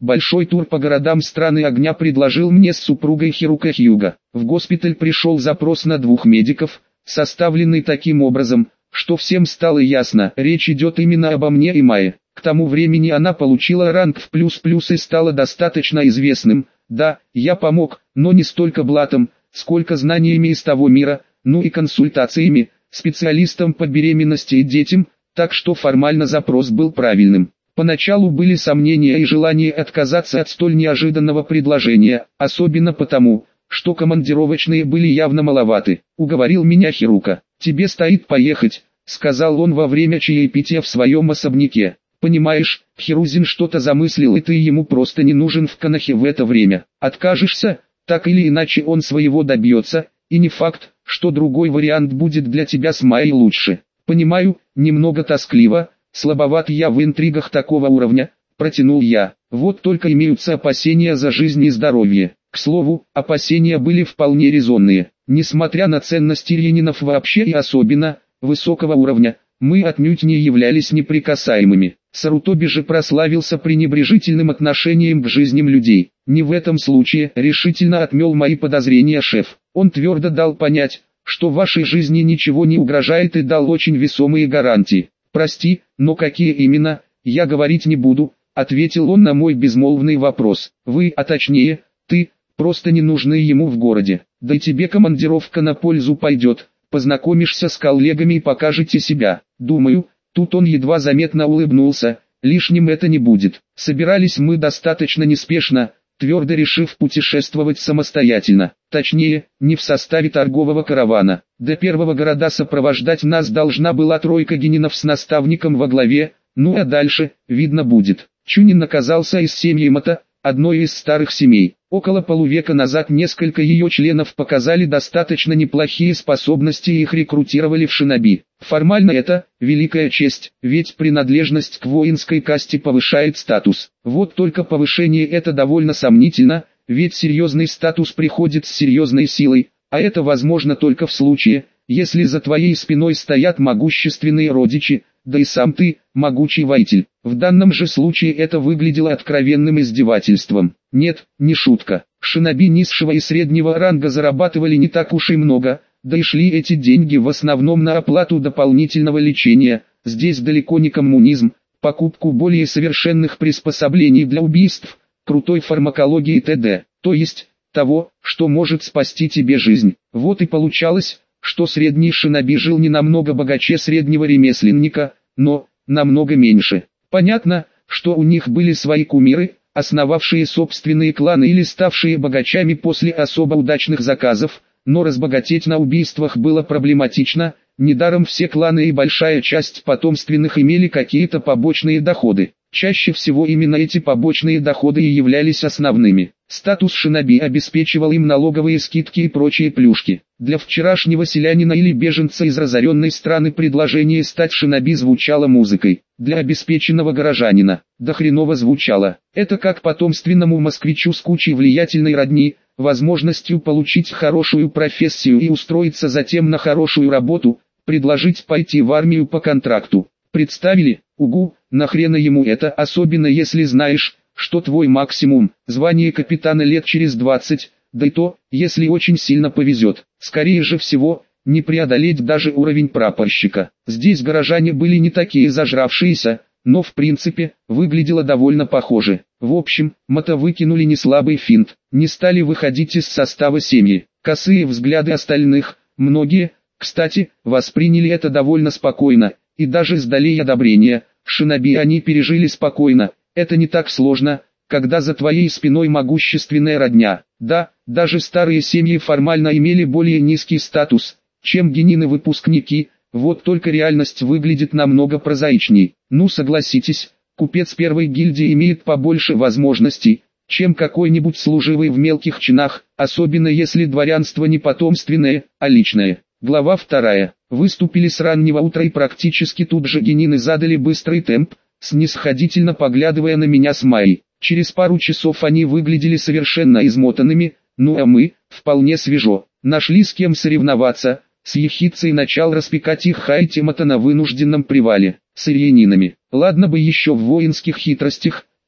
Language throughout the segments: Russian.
Большой тур по городам страны огня предложил мне с супругой Хирука Хьюга. В госпиталь пришел запрос на 2 медиков, составленный таким образом, что всем стало ясно, речь идет именно обо мне и Майе. К тому времени она получила ранг в плюс-плюс и стала достаточно известным. Да, я помог, но не столько блатом, сколько знаниями из того мира, ну и консультациями, специалистом по беременности и детям, так что формально запрос был правильным. Поначалу были сомнения и желание отказаться от столь неожиданного предложения, особенно потому, что командировочные были явно маловаты. Уговорил меня Хирука. «Тебе стоит поехать», — сказал он во время чаепития в своем особняке. «Понимаешь, Хирузин что-то замыслил, и ты ему просто не нужен в Конохе в это время. Откажешься, так или иначе он своего добьется, и не факт, что другой вариант будет для тебя с Майей лучше. Понимаю, немного тоскливо, слабоват я в интригах такого уровня», — протянул я. «Вот только имеются опасения за жизнь и здоровье». К слову, опасения были вполне резонные. Несмотря на ценность ильянинов вообще и особенно, высокого уровня, мы отнюдь не являлись неприкасаемыми. Сарутоби же прославился пренебрежительным отношением к жизням людей. Не в этом случае, решительно отмел мои подозрения шеф. Он твердо дал понять, что вашей жизни ничего не угрожает, и дал очень весомые гарантии. «Прости, но какие именно, я говорить не буду», — ответил он на мой безмолвный вопрос. «Вы, а точнее, ты, просто не нужны ему в городе. Да и тебе командировка на пользу пойдет, познакомишься с коллегами и покажете себя. Думаю». Тут он едва заметно улыбнулся, лишним это не будет. Собирались мы достаточно неспешно, твердо решив путешествовать самостоятельно. Точнее, не в составе торгового каравана. До первого города сопровождать нас должна была 3 генинов с наставником во главе, ну а дальше, видно будет. Чунин оказался из семьи Мата, одной из старых семей. Около полувека назад несколько ее членов показали достаточно неплохие способности и их рекрутировали в шиноби. Формально это великая честь, ведь принадлежность к воинской касте повышает статус. Вот только повышение это довольно сомнительно, ведь серьезный статус приходит с серьезной силой, а это возможно только в случае, если за твоей спиной стоят могущественные родичи, да и сам ты, могучий воитель. В данном же случае это выглядело откровенным издевательством. Нет, не шутка. Шиноби низшего и среднего ранга зарабатывали не так уж и много, да и шли эти деньги в основном на оплату дополнительного лечения. Здесь далеко не коммунизм, покупку более совершенных приспособлений для убийств, крутой фармакологии т.д. То есть, того, что может спасти тебе жизнь. Вот и получалось, что средний шиноби жил не намного богаче среднего ремесленника, но намного меньше. Понятно, что у них были свои кумиры, основавшие собственные кланы или ставшие богачами после особо удачных заказов, но разбогатеть на убийствах было проблематично. Недаром все кланы и большая часть потомственных имели какие-то побочные доходы. Чаще всего именно эти побочные доходы и являлись основными. Статус шиноби обеспечивал им налоговые скидки и прочие плюшки. Для вчерашнего селянина или беженца из разоренной страны предложение стать шиноби звучало музыкой. Для обеспеченного горожанина до хреново звучало. Это как потомственному москвичу с кучей влиятельной родни, возможностью получить хорошую профессию и устроиться затем на хорошую работу, предложить пойти в армию по контракту. Представили? Угу, нахрена ему это, особенно если знаешь, что твой максимум, звание капитана лет через 20, да и то, если очень сильно повезет. Скорее же всего, не преодолеть даже уровень прапорщика. Здесь горожане были не такие зажравшиеся, но в принципе, выглядело довольно похоже. В общем, Мата выкинули неслабый финт, не стали выходить из состава семьи. Косые взгляды остальных, многие, кстати, восприняли это довольно спокойно, и даже с долей одобрения. Шиноби они пережили спокойно, это не так сложно, когда за твоей спиной могущественная родня. Да, даже старые семьи формально имели более низкий статус, чем генины-выпускники, вот только реальность выглядит намного прозаичней. Ну согласитесь, купец первой гильдии имеет побольше возможностей, чем какой-нибудь служивый в мелких чинах, особенно если дворянство не потомственное, а личное. Глава 2. Выступили с раннего утра и практически тут же генины задали быстрый темп, снисходительно поглядывая на меня с Майей. Через пару часов они выглядели совершенно измотанными, ну а мы, вполне свежо, нашли с кем соревноваться. С ехидцей начал распекать их Хайтимата на вынужденном привале, с ильянинами. Ладно бы еще в воинских хитростях,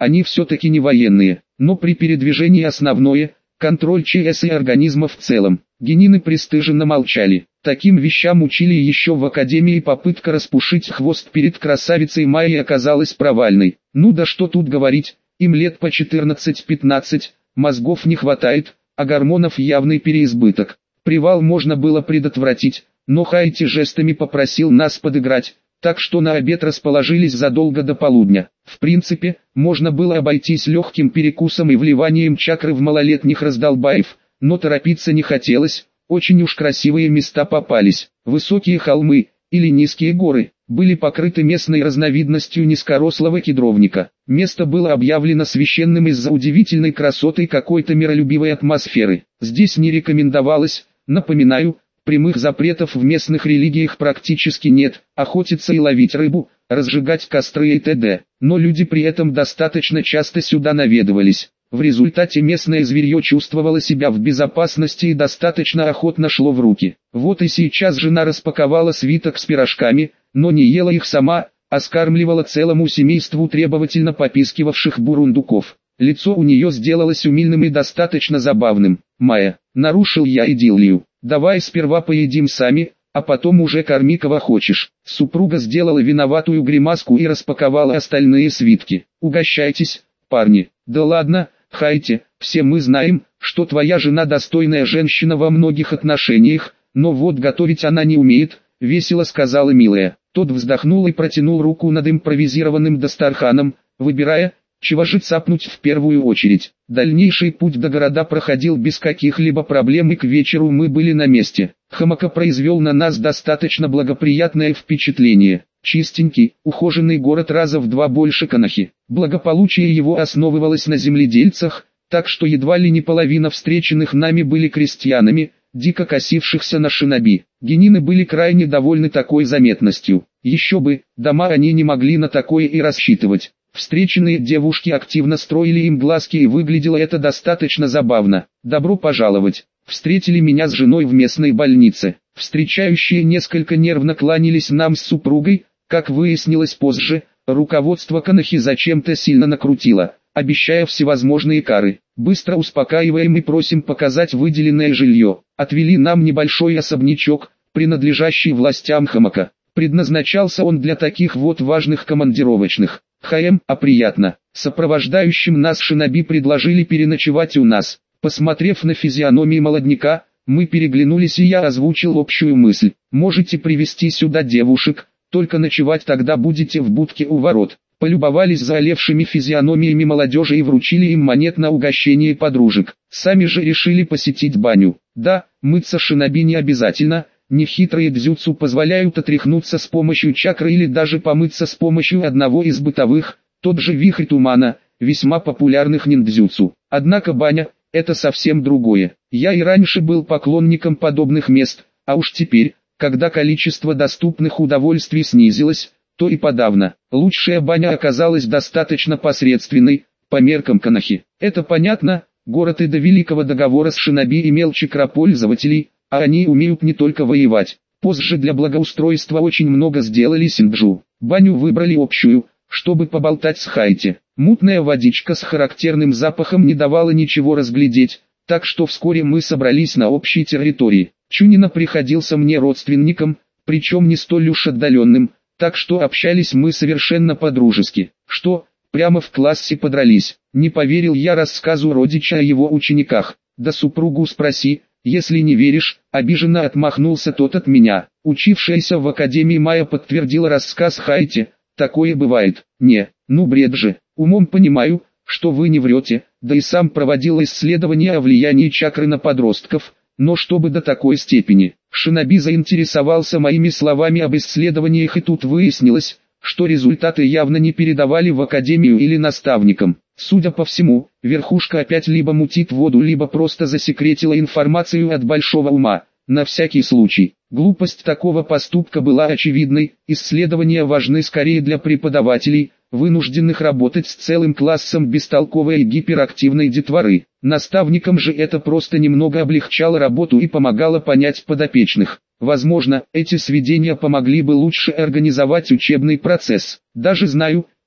они все-таки не военные, но при передвижении основное – контроль ЧС и организма в целом. Генины пристыженно молчали. Таким вещам учили еще в академии, попытка распушить хвост перед красавицей Майей оказалась провальной. Ну да что тут говорить, им лет по 14-15, мозгов не хватает, а гормонов явный переизбыток. Привал можно было предотвратить, но Хайти жестами попросил нас подыграть, так что на обед расположились задолго до полудня. В принципе, можно было обойтись легким перекусом и вливанием чакры в малолетних раздолбаев, но торопиться не хотелось, очень уж красивые места попались. Высокие холмы, или низкие горы, были покрыты местной разновидностью низкорослого кедровника. Место было объявлено священным из-за удивительной красоты какой-то миролюбивой атмосферы. Здесь не рекомендовалось, напоминаю, прямых запретов в местных религиях практически нет, охотиться и ловить рыбу, разжигать костры и т.д. Но люди при этом достаточно часто сюда наведывались. В результате местное зверье чувствовало себя в безопасности и достаточно охотно шло в руки. Вот и сейчас жена распаковала свиток с пирожками, но не ела их сама, а скармливала целому семейству требовательно попискивавших бурундуков. Лицо у нее сделалось умильным и достаточно забавным. «Майя, нарушил я идиллию. Давай сперва поедим сами, а потом уже корми кого хочешь». Супруга сделала виноватую гримаску и распаковала остальные свитки. «Угощайтесь, парни». «Да ладно, Хайти, все мы знаем, что твоя жена достойная женщина во многих отношениях, но вот готовить она не умеет», — весело сказала милая. Тот вздохнул и протянул руку над импровизированным дастарханом, выбирая, чего же цапнуть в первую очередь. Дальнейший путь до города проходил без каких-либо проблем, и к вечеру мы были на месте. Хамака произвел на нас достаточно благоприятное впечатление. Чистенький, ухоженный город раза в 2 больше Канахи. Благополучие его основывалось на земледельцах, так что едва ли не половина встреченных нами были крестьянами, дико косившихся на шиноби. Генины были крайне довольны такой заметностью. Еще бы, дома они не могли на такое и рассчитывать. Встреченные девушки активно строили им глазки, и выглядело это достаточно забавно. «Добро пожаловать!» Встретили меня с женой в местной больнице. Встречающие несколько нервно кланялись нам с супругой. Как выяснилось позже, руководство Канахи зачем-то сильно накрутило, обещая всевозможные кары. Быстро успокаиваем и просим показать выделенное жилье. Отвели нам небольшой особнячок, принадлежащий властям Хамака. Предназначался он для таких вот важных командировочных. А приятно. Сопровождающим нас шиноби предложили переночевать у нас. Посмотрев на физиономии молодняка, мы переглянулись, и я озвучил общую мысль. Можете привести сюда девушек, только ночевать тогда будете в будке у ворот. Полюбовались заолевшими физиономиями молодежи и вручили им монет на угощение подружек. Сами же решили посетить баню. Да, мыться шиноби не обязательно. Нехитрые дзюцу позволяют отряхнуться с помощью чакры или даже помыться с помощью одного из бытовых, тот же вихрь тумана, весьма популярных ниндзюцу. Однако баня – это совсем другое. Я и раньше был поклонником подобных мест, а уж теперь, когда количество доступных удовольствий снизилось, то и подавно. Лучшая баня оказалась достаточно посредственной, по меркам Канахи. Это понятно, город и до Великого договора с шиноби имел чакропользователей, а они умеют не только воевать. Позже для благоустройства очень много сделали Синджу. Баню выбрали общую, чтобы поболтать с Хайти. Мутная водичка с характерным запахом не давала ничего разглядеть, так что вскоре мы собрались на общей территории. Чунина приходился мне родственником, причем не столь уж отдаленным, так что общались мы совершенно по-дружески. Что, прямо в классе подрались? Не поверил я рассказу родича о его учениках. Да супругу спроси. Если не веришь, обиженно отмахнулся тот от меня. Учившаяся в академии Майя подтвердила рассказ Хайти. Такое бывает. Не, ну бред же. Умом понимаю, что вы не врете, да и сам проводил исследования о влиянии чакры на подростков, но чтобы до такой степени. Шиноби заинтересовался моими словами об исследованиях, и тут выяснилось, что результаты явно не передавали в академию или наставникам. Судя по всему, верхушка опять либо мутит воду, либо просто засекретила информацию от большого ума. На всякий случай, глупость такого поступка была очевидной, исследования важны скорее для преподавателей, вынужденных работать с целым классом бестолковой и гиперактивной детворы. Наставникам же это просто немного облегчало работу и помогало понять подопечных. Возможно, эти сведения помогли бы лучше организовать учебный процесс. Даже знаю,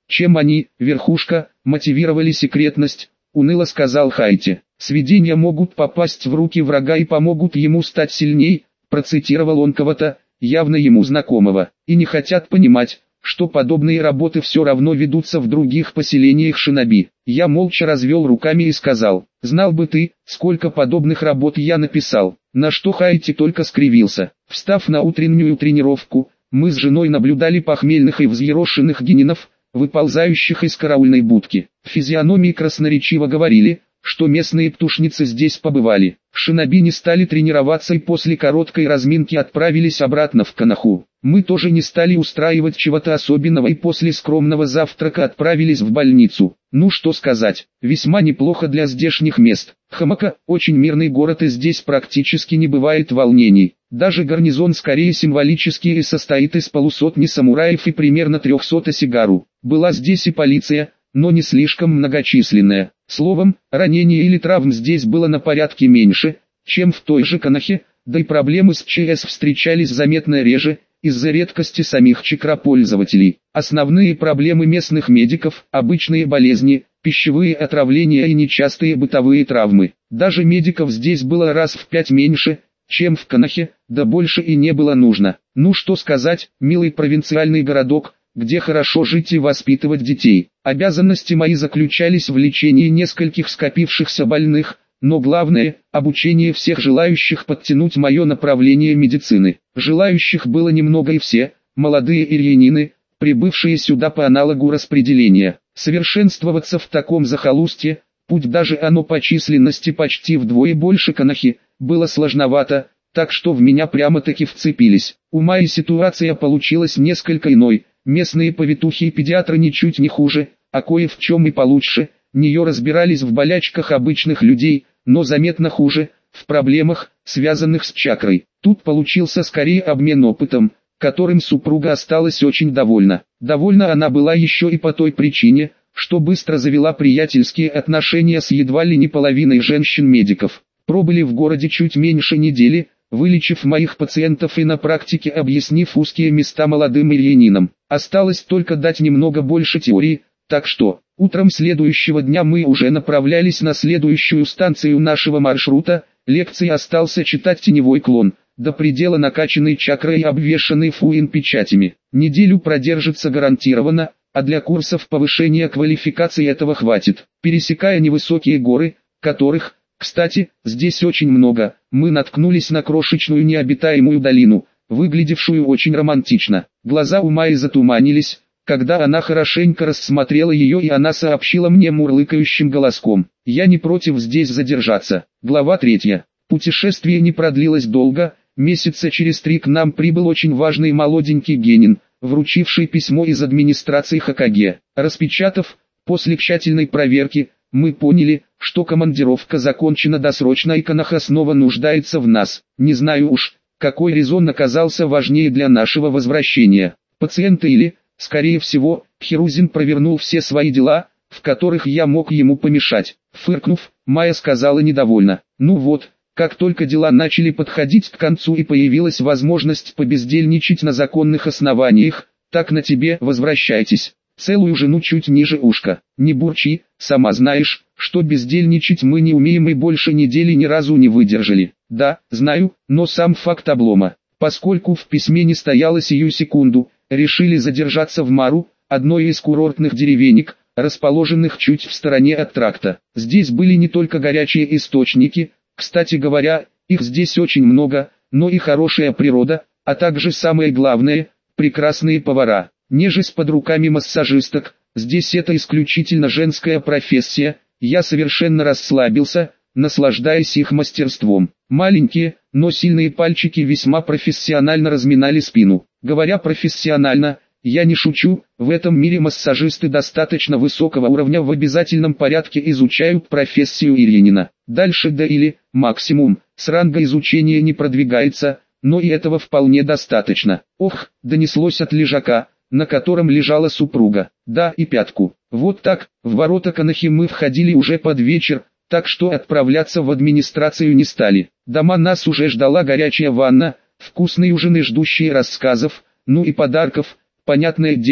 Чем они, верхушка, мотивировали секретность, уныло сказал Хайти. Сведения могут попасть в руки врага и помогут ему стать сильней, процитировал он кого-то, явно ему знакомого, и не хотят понимать, что подобные работы все равно ведутся в других поселениях шиноби. Я молча развел руками и сказал, знал бы ты, сколько подобных работ я написал, на что Хайти только скривился. Встав на утреннюю тренировку, мы с женой наблюдали похмельных и взъерошенных генинов, выползающих из караульной будки. Физиономии красноречиво говорили, что местные птушницы здесь побывали. Шиноби не стали тренироваться и после короткой разминки отправились обратно в Канаху. Мы тоже не стали устраивать чего-то особенного и после скромного завтрака отправились в больницу. Ну что сказать, весьма неплохо для здешних мест. Хамака – очень мирный город и здесь практически не бывает волнений. Даже гарнизон скорее символический и состоит из полусотни самураев и примерно 300 осигару. Была здесь и полиция, но не слишком многочисленная. Словом, ранений или травм здесь было на порядке меньше, чем в той же Канахе, да и проблемы с ЧС встречались заметно реже, из-за редкости самих чакра-пользователей. Основные проблемы местных медиков – обычные болезни, пищевые отравления и нечастые бытовые травмы. Даже медиков здесь было раз в 5 меньше, чем в Канахе, да больше и не было нужно. Ну что сказать, милый провинциальный городок, где хорошо жить и воспитывать детей. Обязанности мои заключались в лечении нескольких скопившихся больных, но главное – обучение всех желающих подтянуть мое направление медицины. Желающих было немного и все, молодые ирьянины, прибывшие сюда по аналогу распределения. Совершенствоваться в таком захолустье, пусть даже оно по численности почти вдвое больше Канахи, было сложновато, так что в меня прямо-таки вцепились. У Майи ситуация получилась несколько иной. Местные повитухи и педиатры ничуть не хуже, а кое в чем и получше, нее разбирались в болячках обычных людей, но заметно хуже, в проблемах, связанных с чакрой. Тут получился скорее обмен опытом, которым супруга осталась очень довольна. Довольна она была еще и по той причине, что быстро завела приятельские отношения с едва ли не половиной женщин-медиков. Пробыли в городе чуть меньше недели, вылечив моих пациентов и на практике объяснив узкие места молодым ирьянинам. Осталось только дать немного больше теории, так что, утром следующего дня мы уже направлялись на следующую станцию нашего маршрута, лекции остался читать теневой клон, до предела накачанный чакрой и обвешанный фуин-печатями. Неделю продержится гарантированно, а для курсов повышения квалификации этого хватит. Пересекая невысокие горы, которых, кстати, здесь очень много, мы наткнулись на крошечную необитаемую долину, выглядевшую очень романтично. Глаза у Майи затуманились, когда она хорошенько рассмотрела ее, и она сообщила мне мурлыкающим голоском: «Я не против здесь задержаться». Глава 3. Путешествие не продлилось долго, месяца через 3 к нам прибыл очень важный молоденький генин, вручивший письмо из администрации Хокаге. Распечатав, после тщательной проверки, мы поняли, что командировка закончена досрочно и Канаха снова нуждается в нас. Не знаю уж, какой резон оказался важнее для нашего возвращения. Пациента или, скорее всего, Хирузин провернул все свои дела, в которых я мог ему помешать. Фыркнув, Майя сказала недовольно: «Ну вот, как только дела начали подходить к концу и появилась возможность побездельничать на законных основаниях, так на тебе возвращайтесь. Целую жену чуть ниже ушка. Не бурчи, сама знаешь, что бездельничать мы не умеем и больше недели ни разу не выдержали». «Да, знаю, но сам факт облома. Поскольку в письме не стояло сию секунду, решили задержаться в Мару, одной из курортных деревенек, расположенных чуть в стороне от тракта. Здесь были не только горячие источники, кстати говоря, их здесь очень много, но и хорошая природа, а также самое главное, прекрасные повара. Нежесть под руками массажисток, здесь это исключительно женская профессия, я совершенно расслабился, наслаждаясь их мастерством. Маленькие, но сильные пальчики весьма профессионально разминали спину. Говоря профессионально, я не шучу, в этом мире массажисты достаточно высокого уровня в обязательном порядке изучают профессию ирьянина. Дальше да или, максимум, с ранга изучения не продвигается, но и этого вполне достаточно. Ох, донеслось от лежака, на котором лежала супруга. Да, и пятку. Вот так, в ворота Канахи мы входили уже под вечер, так что отправляться в администрацию не стали. Дома нас уже ждала горячая ванна, вкусные ужины, ждущие рассказов, ну и подарков. Понятное дело,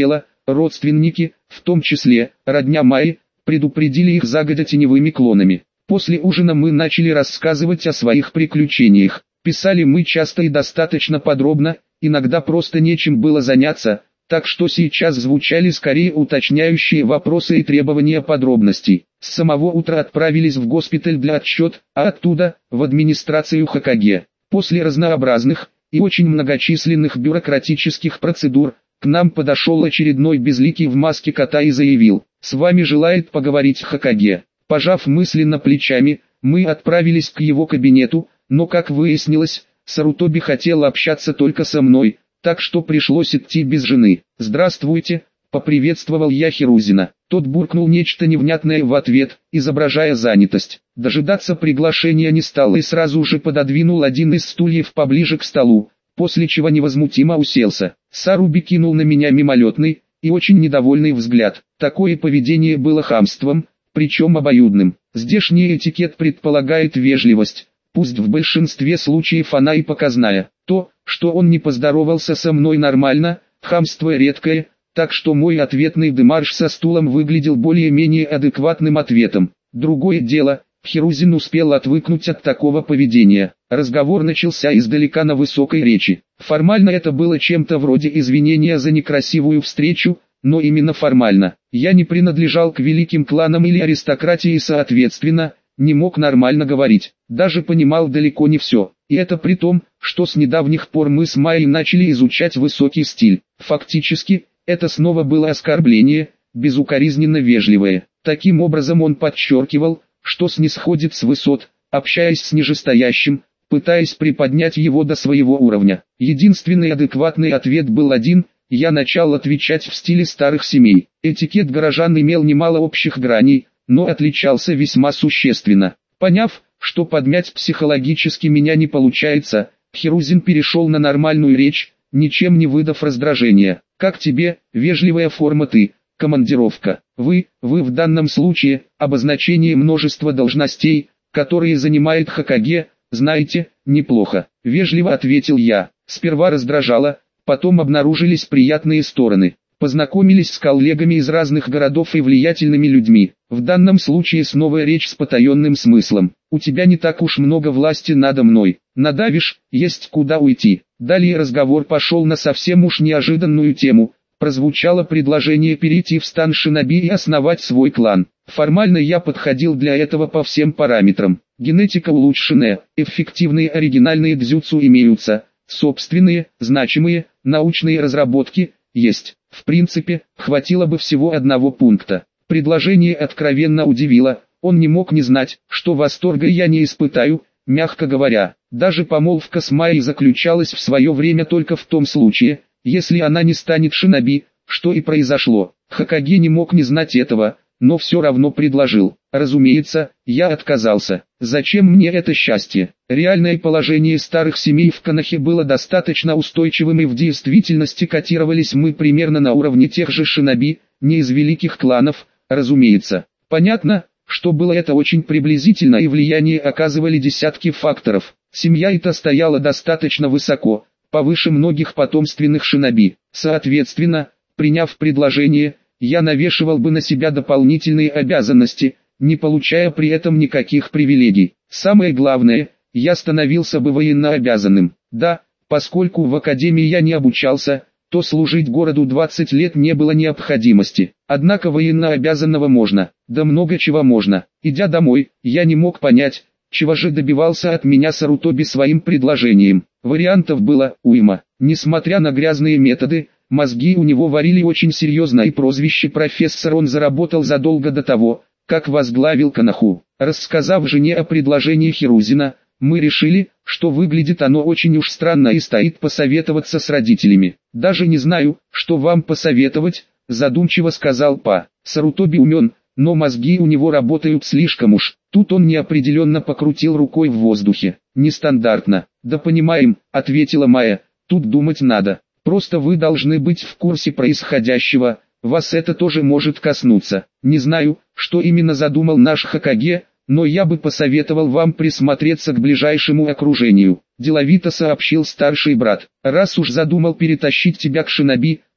родственники, в том числе, родня Майи, предупредили их загодя теневыми клонами. После ужина мы начали рассказывать о своих приключениях. Писали мы часто и достаточно подробно, иногда просто нечем было заняться, так что сейчас звучали скорее уточняющие вопросы и требования подробностей. С самого утра отправились в госпиталь для отчет, а оттуда – в администрацию Хокаге. После разнообразных и очень многочисленных бюрократических процедур, к нам подошел очередной безликий в маске кота и заявил: «С вами желает поговорить Хокаге». Пожав мысленно плечами, мы отправились к его кабинету, но, как выяснилось, Сарутоби хотел общаться только со мной, так что пришлось идти без жены. «Здравствуйте», — поприветствовал я Хирузина. Тот буркнул нечто невнятное в ответ, изображая занятость. Дожидаться приглашения не стал и сразу же пододвинул один из стульев поближе к столу, после чего невозмутимо уселся. Саруби кинул на меня мимолетный и очень недовольный взгляд. Такое поведение было хамством, причем обоюдным. Здешний этикет предполагает вежливость, пусть в большинстве случаев она и показная. То, что он не поздоровался со мной нормально, хамство редкое, так что мой ответный демарш со стулом выглядел более-менее адекватным ответом. Другое дело, Хирузин успел отвыкнуть от такого поведения. Разговор начался издалека на высокой речи. Формально это было чем-то вроде извинения за некрасивую встречу, но именно формально. Я не принадлежал к великим кланам или аристократии и соответственно, не мог нормально говорить. Даже понимал далеко не все. И это при том, что с недавних пор мы с Майей начали изучать высокий стиль. Фактически, это снова было оскорбление, безукоризненно вежливое. Таким образом он подчеркивал, что снисходит с высот, общаясь с нижестоящим, пытаясь приподнять его до своего уровня. Единственный адекватный ответ был один: я начал отвечать в стиле старых семей. Этикет горожан имел немало общих граней, но отличался весьма существенно. Поняв, что подмять психологически меня не получается, Хирузин перешел на нормальную речь, ничем не выдав раздражения. «Как тебе, вежливая форма ты, командировка? Вы в данном случае, обозначение множества должностей, которые занимает Хокаге, знаете, неплохо», — вежливо ответил я. Сперва раздражало, потом обнаружились приятные стороны. Познакомились с коллегами из разных городов и влиятельными людьми. В данном случае снова речь с потаенным смыслом. «У тебя не так уж много власти надо мной. Надавишь, есть куда уйти». Далее разговор пошел на совсем уж неожиданную тему. Прозвучало предложение перейти в стан шиноби и основать свой клан. Формально я подходил для этого по всем параметрам. Генетика улучшенная, эффективные оригинальные дзюцу имеются, собственные, значимые, научные разработки есть. В принципе, хватило бы всего одного пункта. Предложение откровенно удивило, он не мог не знать, что восторга я не испытаю, мягко говоря. Даже помолвка с Майей заключалась в свое время только в том случае, если она не станет шиноби, что и произошло. Хокаге не мог не знать этого, но все равно предложил. Разумеется, я отказался. Зачем мне это счастье? Реальное положение старых семей в Конохе было достаточно устойчивым, и в действительности котировались мы примерно на уровне тех же шиноби, не из великих кланов, разумеется. Понятно, что было это очень приблизительно, и влияние оказывали десятки факторов. Семья эта стояла достаточно высоко, повыше многих потомственных шиноби. Соответственно, приняв предложение, я навешивал бы на себя дополнительные обязанности, не получая при этом никаких привилегий. Самое главное, я становился бы военнообязанным. Да, поскольку в академии я не обучался, то служить городу 20 лет не было необходимости. Однако военнообязанного можно, да много чего можно. Идя домой, я не мог понять, чего же добивался от меня Сарутоби своим предложением. Вариантов было уйма. Несмотря на грязные методы, мозги у него варили очень серьезно, и прозвище профессор он заработал задолго до того, как возглавил Коноху. Рассказав жене о предложении Хирузина, мы решили, что выглядит оно очень уж странно и стоит посоветоваться с родителями. «Даже не знаю, что вам посоветовать», — задумчиво сказал Па. «Сарутоби умен, но мозги у него работают слишком уж». Тут он неопределенно покрутил рукой в воздухе. «Нестандартно». «Да понимаем», — ответила Майя, — «тут думать надо. Просто вы должны быть в курсе происходящего, вас это тоже может коснуться. Не знаю, что именно задумал наш Хокаге, но я бы посоветовал вам присмотреться к ближайшему окружению», — деловито сообщил старший брат. «Раз уж задумал перетащить тебя к шиноби,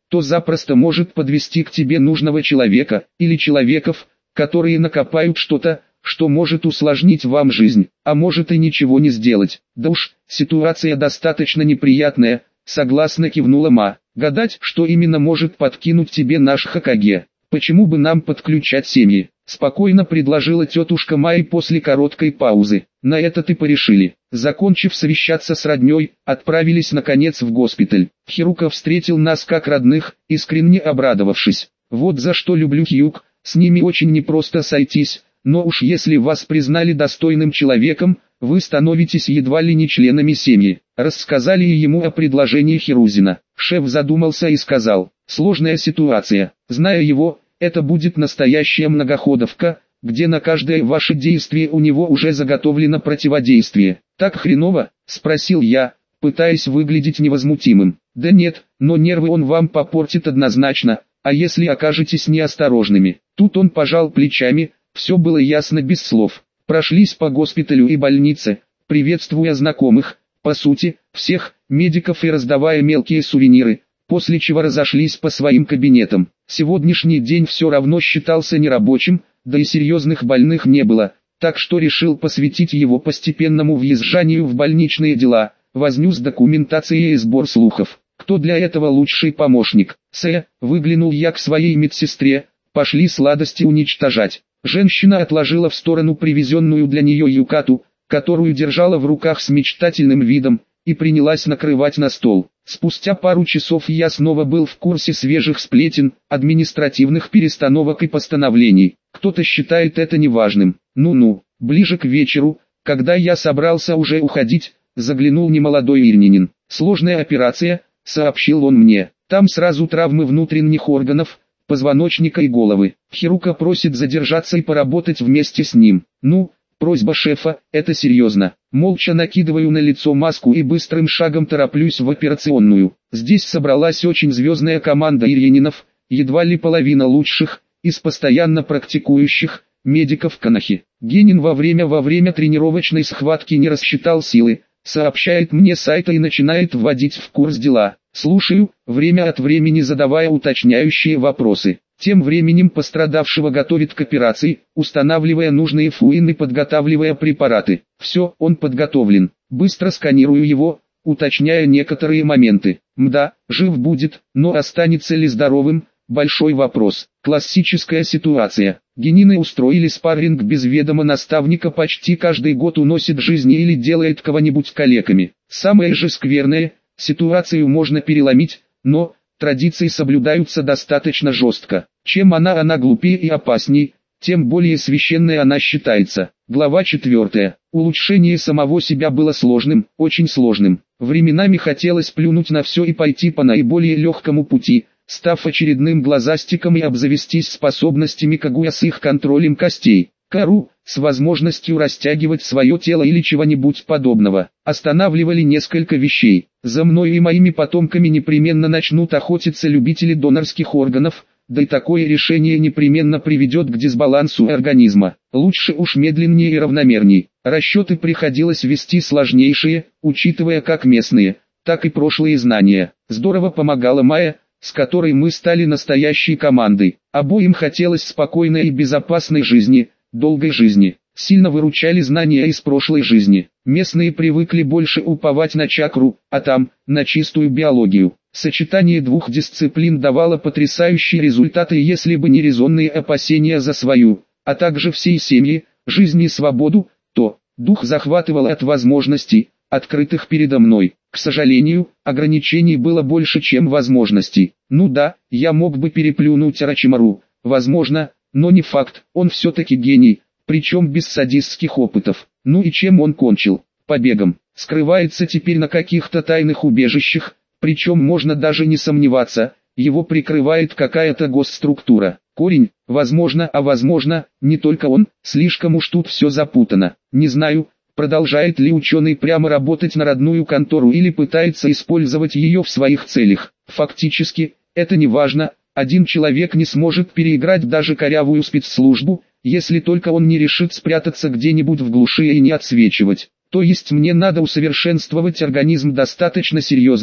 то запросто может подвести к тебе нужного человека, или человеков, которые накопают что-то, что может усложнить вам жизнь, а может и ничего не сделать. Да уж, ситуация достаточно неприятная, согласно кивнула Ма. Гадать, что именно может подкинуть тебе наш Хокаге. Почему бы нам подключать семьи? Спокойно предложила тетушка Майи после короткой паузы. На это ты порешили. Закончив совещаться с родней, отправились наконец в госпиталь. Хирука встретил нас как родных, искренне обрадовавшись. Вот за что люблю Хьюг, с ними очень непросто сойтись, но уж если вас признали достойным человеком, вы становитесь едва ли не членами семьи. Рассказали ему о предложении Хирузина. Шеф задумался и сказал: сложная ситуация. Зная его, это будет настоящая многоходовка, где на каждое ваше действие у него уже заготовлено противодействие. Так хреново? Спросил я, пытаясь выглядеть невозмутимым. Да нет, но нервы он вам попортит однозначно, а если окажетесь неосторожными? Тут он пожал плечами, все было ясно без слов. Прошлись по госпиталю и больнице, приветствуя знакомых, по сути, всех, медиков и раздавая мелкие сувениры, после чего разошлись по своим кабинетам. Сегодняшний день все равно считался нерабочим, да и серьезных больных не было, так что решил посвятить его постепенному въезжанию в больничные дела, возню с документацией и сбор слухов. Кто для этого лучший помощник? Выглянул я к своей медсестре, пошли сладости уничтожать. Женщина отложила в сторону привезенную для нее юкату, которую держала в руках с мечтательным видом, и принялась накрывать на стол. Спустя пару часов я снова был в курсе свежих сплетен, административных перестановок и постановлений. Кто-то считает это неважным. Ну-ну, ближе к вечеру, когда я собрался уже уходить, заглянул немолодой ирнянин. «Сложная операция», — сообщил он мне. «Там сразу травмы внутренних органов, позвоночника и головы. Хирука просит задержаться и поработать вместе с ним. Ну, просьба шефа, это серьезно». Молча накидываю на лицо маску и быстрым шагом тороплюсь в операционную. Здесь собралась очень звездная команда ирьянинов, едва ли половина лучших, из постоянно практикующих, медиков Канахи. Генин во время тренировочной схватки не рассчитал силы, сообщает мне сайта и начинает вводить в курс дела. Слушаю, время от времени задавая уточняющие вопросы. Тем временем пострадавшего готовит к операции, устанавливая нужные фуины и подготавливая препараты. Все, он подготовлен. Быстро сканирую его, уточняя некоторые моменты. Мда, жив будет, но останется ли здоровым? Большой вопрос. Классическая ситуация. Генины устроили спарринг без ведома наставника, почти каждый год уносит жизни или делает кого-нибудь калеками. Самое же скверное, ситуацию можно переломить, но традиции соблюдаются достаточно жестко. Чем она глупее и опасней, тем более священной она считается. Глава 4. Улучшение самого себя было сложным, очень сложным. Временами хотелось плюнуть на все и пойти по наиболее легкому пути, став очередным глазастиком и обзавестись способностями Кагуя с их контролем костей. Кару, с возможностью растягивать свое тело или чего-нибудь подобного. Останавливали несколько вещей. За мной и моими потомками непременно начнут охотиться любители донорских органов, да и такое решение непременно приведет к дисбалансу организма. Лучше уж медленнее и равномерней. Расчеты приходилось вести сложнейшие, учитывая как местные, так и прошлые знания. Здорово помогала Майя, с которой мы стали настоящей командой. Обоим хотелось спокойной и безопасной жизни, долгой жизни. Сильно выручали знания из прошлой жизни. Местные привыкли больше уповать на чакру, а там, на чистую биологию. Сочетание двух дисциплин давало потрясающие результаты, если бы не резонные опасения за свою, а также всей семьи, жизнь и свободу, то дух захватывал от возможностей, открытых передо мной. К сожалению, ограничений было больше, чем возможностей. Ну да, я мог бы переплюнуть Орочимару, возможно, но не факт, он все-таки гений, причем без садистских опытов. Ну и чем он кончил? Побегом. Скрывается теперь на каких-то тайных убежищах, причем можно даже не сомневаться, его прикрывает какая-то госструктура. Корень, возможно, а возможно, не только он, слишком уж тут все запутано. Не знаю, продолжает ли ученый прямо работать на родную контору или пытается использовать ее в своих целях. Фактически, это не важно, один человек не сможет переиграть даже корявую спецслужбу, если только он не решит спрятаться где-нибудь в глуши и не отсвечивать. То есть мне надо усовершенствовать организм достаточно серьезно,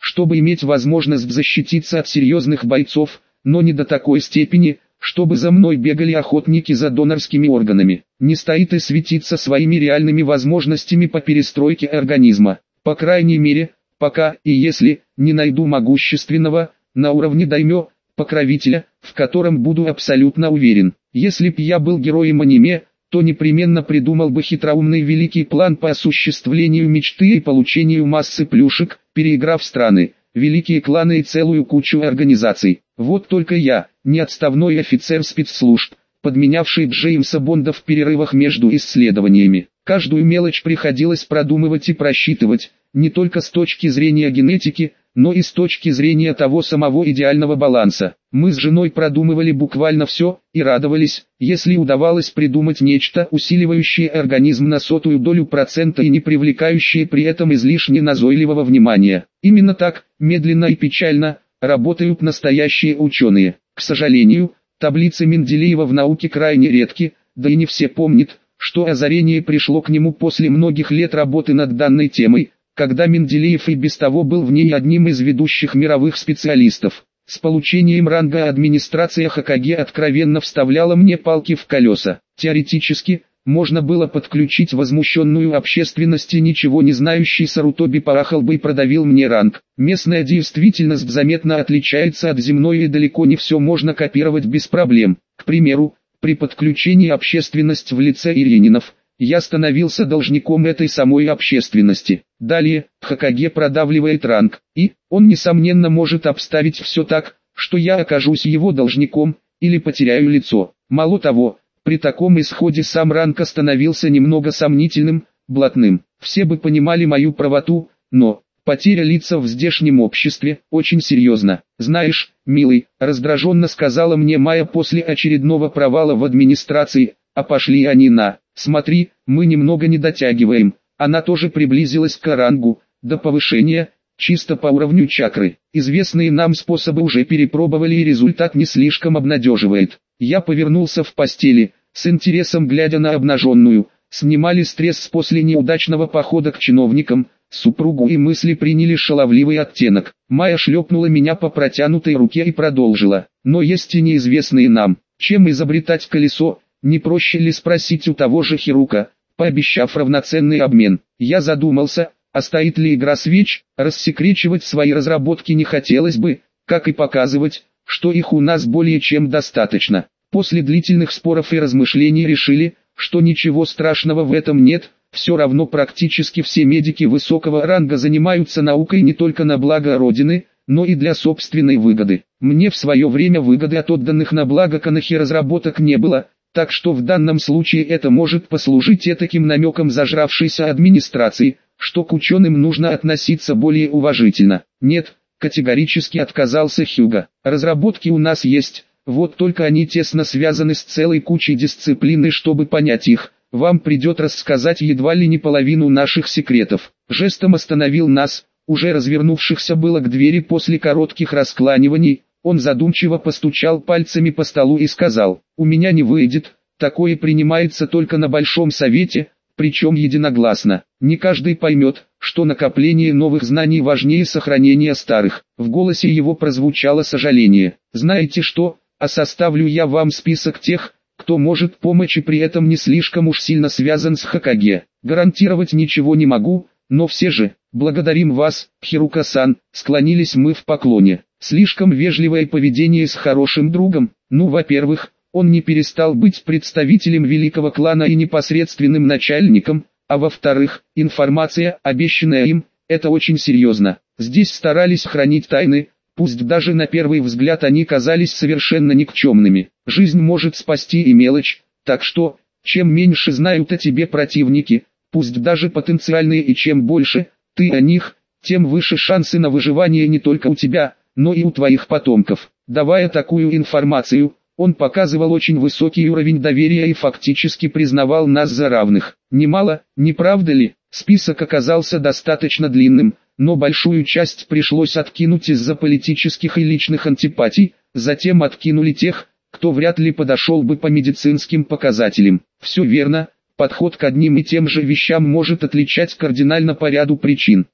чтобы иметь возможность защититься от серьезных бойцов, но не до такой степени, чтобы за мной бегали охотники за донорскими органами. Не стоит и светиться своими реальными возможностями по перестройке организма. По крайней мере, пока и если не найду могущественного, на уровне даймё, покровителя, в котором буду абсолютно уверен. Если б я был героем аниме, то непременно придумал бы хитроумный великий план по осуществлению мечты и получению массы плюшек, переиграв страны, великие кланы и целую кучу организаций. Вот только я, не отставной офицер спецслужб, подменявший Джеймса Бонда в перерывах между исследованиями. Каждую мелочь приходилось продумывать и просчитывать, не только с точки зрения генетики, но и с точки зрения того самого идеального баланса. Мы с женой продумывали буквально все, и радовались, если удавалось придумать нечто, усиливающее организм на 0,01% и не привлекающее при этом излишне назойливого внимания. Именно так, медленно и печально, работают настоящие ученые. К сожалению, таблицы Менделеева в науке крайне редки, да и не все помнят, что озарение пришло к нему после многих лет работы над данной темой, когда Менделеев и без того был в ней одним из ведущих мировых специалистов. С получением ранга администрация Хокаге откровенно вставляла мне палки в колеса. Теоретически, можно было подключить возмущенную общественность, и ничего не знающий Сарутоби поахал бы и продавил мне ранг. Местная действительность заметно отличается от земной, и далеко не все можно копировать без проблем. К примеру, при подключении общественности в лице Ирининов, я становился должником этой самой общественности. Далее, Хокаге продавливает ранг, и он несомненно может обставить все так, что я окажусь его должником, или потеряю лицо. Мало того, при таком исходе сам ранг становился немного сомнительным, блатным. Все бы понимали мою правоту, но потеря лица в здешнем обществе очень серьезно. Знаешь, милый, раздраженно сказала мне Майя после очередного провала в администрации, а пошли они на... Смотри, мы немного не дотягиваем. Она тоже приблизилась к рангу, до повышения, чисто по уровню чакры. Известные нам способы уже перепробовали, и результат не слишком обнадеживает. Я повернулся в постели, с интересом глядя на обнаженную. Снимали стресс после неудачного похода к чиновникам, супругу, и мысли приняли шаловливый оттенок. Майя шлепнула меня по протянутой руке и продолжила. Но есть и неизвестные нам. Чем изобретать колесо? Не проще ли спросить у того же Хирука, пообещав равноценный обмен? Я задумался, а стоит ли игра свеч, рассекречивать свои разработки не хотелось бы, как и показывать, что их у нас более чем достаточно. После длительных споров и размышлений решили, что ничего страшного в этом нет, все равно практически все медики высокого ранга занимаются наукой не только на благо Родины, но и для собственной выгоды. Мне в свое время выгоды от отданных на благо Канахи разработок не было, так что в данном случае это может послужить этаким намеком зажравшейся администрации, что к ученым нужно относиться более уважительно. Нет, категорически отказался Хьюго. Разработки у нас есть, вот только они тесно связаны с целой кучей дисциплин, и чтобы понять их, вам придет рассказать едва ли не половину наших секретов. Жестом остановил нас, уже развернувшихся было к двери после коротких раскланиваний. Он задумчиво постучал пальцами по столу и сказал: «У меня не выйдет, такое принимается только на Большом Совете, причем единогласно. Не каждый поймет, что накопление новых знаний важнее сохранения старых». В голосе его прозвучало сожаление. «Знаете что, а составлю я вам список тех, кто может помочь и при этом не слишком уж сильно связан с Хокаге. Гарантировать ничего не могу, но все же, благодарим вас, Хирука-сан», склонились мы в поклоне. Слишком вежливое поведение с хорошим другом. Ну, во-первых, он не перестал быть представителем великого клана и непосредственным начальником, а во-вторых, информация, обещанная им, это очень серьезно. Здесь старались хранить тайны, пусть даже на первый взгляд они казались совершенно никчемными. Жизнь может спасти и мелочь, так что, чем меньше знают о тебе противники, пусть даже потенциальные, и чем больше ты о них, тем выше шансы на выживание не только у тебя, но и у твоих потомков. Давая такую информацию, он показывал очень высокий уровень доверия и фактически признавал нас за равных. Немало, не правда ли? Список оказался достаточно длинным, но большую часть пришлось откинуть из-за политических и личных антипатий, затем откинули тех, кто вряд ли подошел бы по медицинским показателям. Все верно, подход к одним и тем же вещам может отличать кардинально по ряду причин.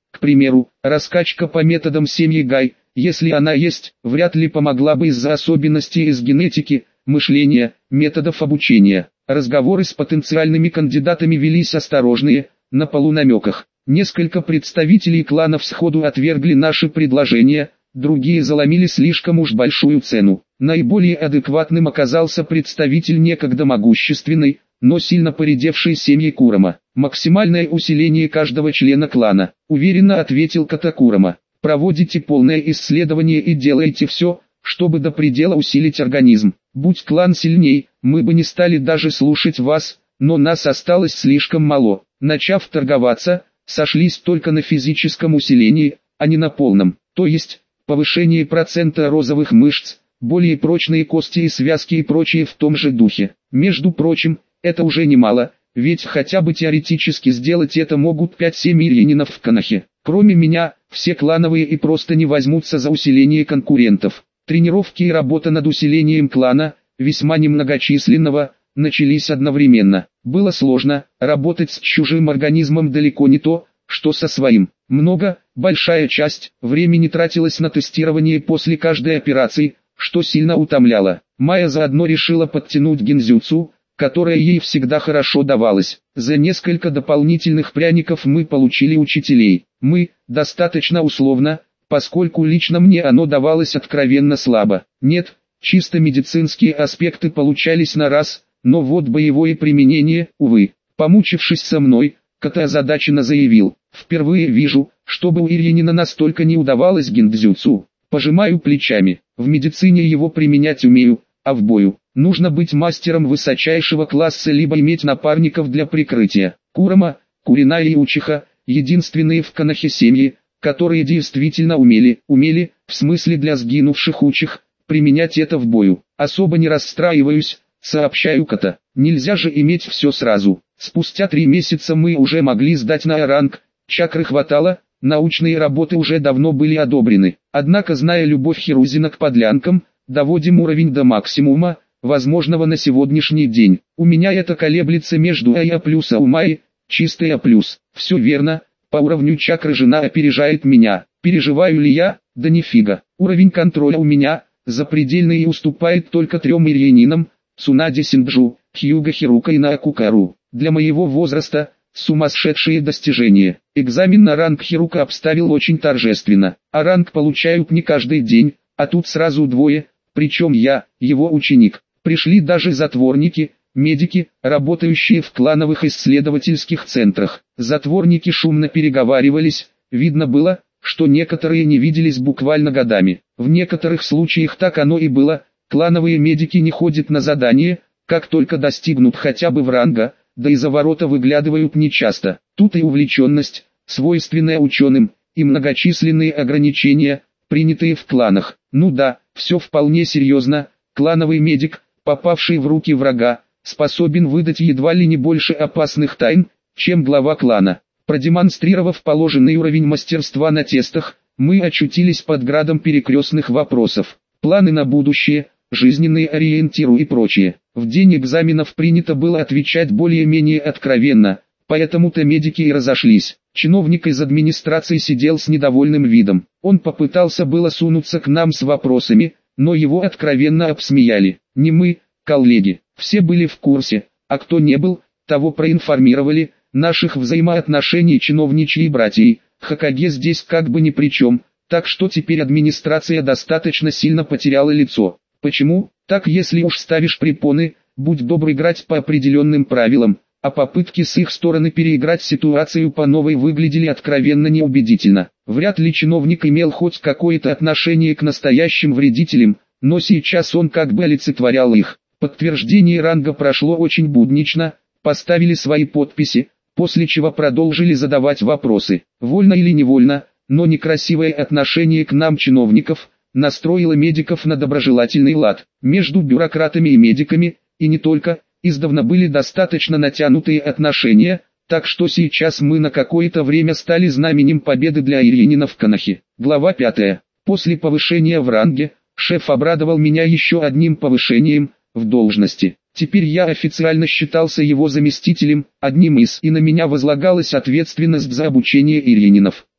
К примеру, раскачка по методам семьи Гай, если она есть, вряд ли помогла бы из-за особенностей из генетики, мышления, методов обучения. Разговоры с потенциальными кандидатами велись осторожные, на полунамеках. Несколько представителей кланов сходу отвергли наши предложения, другие заломили слишком уж большую цену. Наиболее адекватным оказался представитель некогда могущественной, но сильно поредевшей семьи Курома. «Максимальное усиление каждого члена клана», — уверенно ответил Кота Курома. «Проводите полное исследование и делайте все, чтобы до предела усилить организм. Будь клан сильней, мы бы не стали даже слушать вас, но нас осталось слишком мало». Начав торговаться, сошлись только на физическом усилении, а не на полном, то есть повышение процента розовых мышц, более прочные кости и связки и прочее в том же духе. Между прочим, это уже немало, ведь хотя бы теоретически сделать это могут 5-7 ирьянинов в Конохе. Кроме меня, все клановые и просто не возьмутся за усиление конкурентов. Тренировки и работа над усилением клана, весьма немногочисленного, начались одновременно. Было сложно, работать с чужим организмом далеко не то, что со своим. Большая часть времени тратилась на тестирование после каждой операции, что сильно утомляло. Майя заодно решила подтянуть гинзюцу, которая ей всегда хорошо давалась. За несколько дополнительных пряников мы получили учителей. Достаточно условно, поскольку лично мне оно давалось откровенно слабо. Нет, чисто медицинские аспекты получались на раз, но вот боевое применение, увы. Помучившись со мной, Кота озадаченно заявил: «Впервые вижу, чтобы у ирьянина настолько не удавалось гиндзюцу». Пожимаю плечами. В медицине его применять умею, а в бою нужно быть мастером высочайшего класса либо иметь напарников для прикрытия. Курома, Курина и Учиха – единственные в Конохе семьи, которые действительно умели, в смысле для сгинувших учих, применять это в бою. Особо не расстраиваюсь, сообщаю Кота. Нельзя же иметь все сразу. Спустя 3 месяца мы уже могли сдать на А-ранг, чакры хватало, научные работы уже давно были одобрены. Однако, зная любовь Хирузина к подлянкам, доводим уровень до максимума, возможного на сегодняшний день. У меня это колеблется между А и А+, а у Майи чистый А+. Все верно, по уровню чакры жена опережает меня. Переживаю ли я? Да нифига. Уровень контроля у меня запредельный и уступает только 3 ирьянинам: Цунаде Синджу, Хьюга Хирука и Наакукару. Для моего возраста сумасшедшие достижения. Экзамен на ранг Хирука обставил очень торжественно. А ранг получают не каждый день, а тут сразу 2, причем я, его ученик. Пришли даже затворники, медики, работающие в клановых исследовательских центрах. Затворники шумно переговаривались, видно было, что некоторые не виделись буквально годами. В некоторых случаях так оно и было, клановые медики не ходят на задание, как только достигнут хотя бы в ранга, да и за ворота выглядывают нечасто. Тут и увлеченность, свойственная ученым, и многочисленные ограничения, принятые в кланах. Ну да, все вполне серьезно. Клановый медик, попавший в руки врага, способен выдать едва ли не больше опасных тайн, чем глава клана. Продемонстрировав положенный уровень мастерства на тестах, мы очутились под градом перекрестных вопросов. Планы на будущее, жизненные ориентиры и прочее. В день экзаменов принято было отвечать более-менее откровенно, поэтому-то медики и разошлись. Чиновник из администрации сидел с недовольным видом. Он попытался было сунуться к нам с вопросами, но его откровенно обсмеяли. Не мы, коллеги, все были в курсе, а кто не был, того проинформировали. Наших взаимоотношений чиновничьей братьей, Хокаге здесь как бы ни при чем, так что теперь администрация достаточно сильно потеряла лицо. Почему? Так, если уж ставишь препоны, будь добр играть по определенным правилам, а попытки с их стороны переиграть ситуацию по новой выглядели откровенно неубедительно. Вряд ли чиновник имел хоть какое-то отношение к настоящим вредителям, но сейчас он как бы олицетворял их. Подтверждение ранга прошло очень буднично, поставили свои подписи, после чего продолжили задавать вопросы. Вольно или невольно, но некрасивое отношение к нам чиновников настроило медиков на доброжелательный лад. Между бюрократами и медиками, и не только, издавна были достаточно натянутые отношения, так что сейчас мы на какое-то время стали знаменем победы для ирьянина в Конохе. Глава 5. После повышения в ранге, шеф обрадовал меня еще одним повышением в должности. Теперь я официально считался его заместителем, одним из, и на меня возлагалась ответственность за обучение ирьянинов.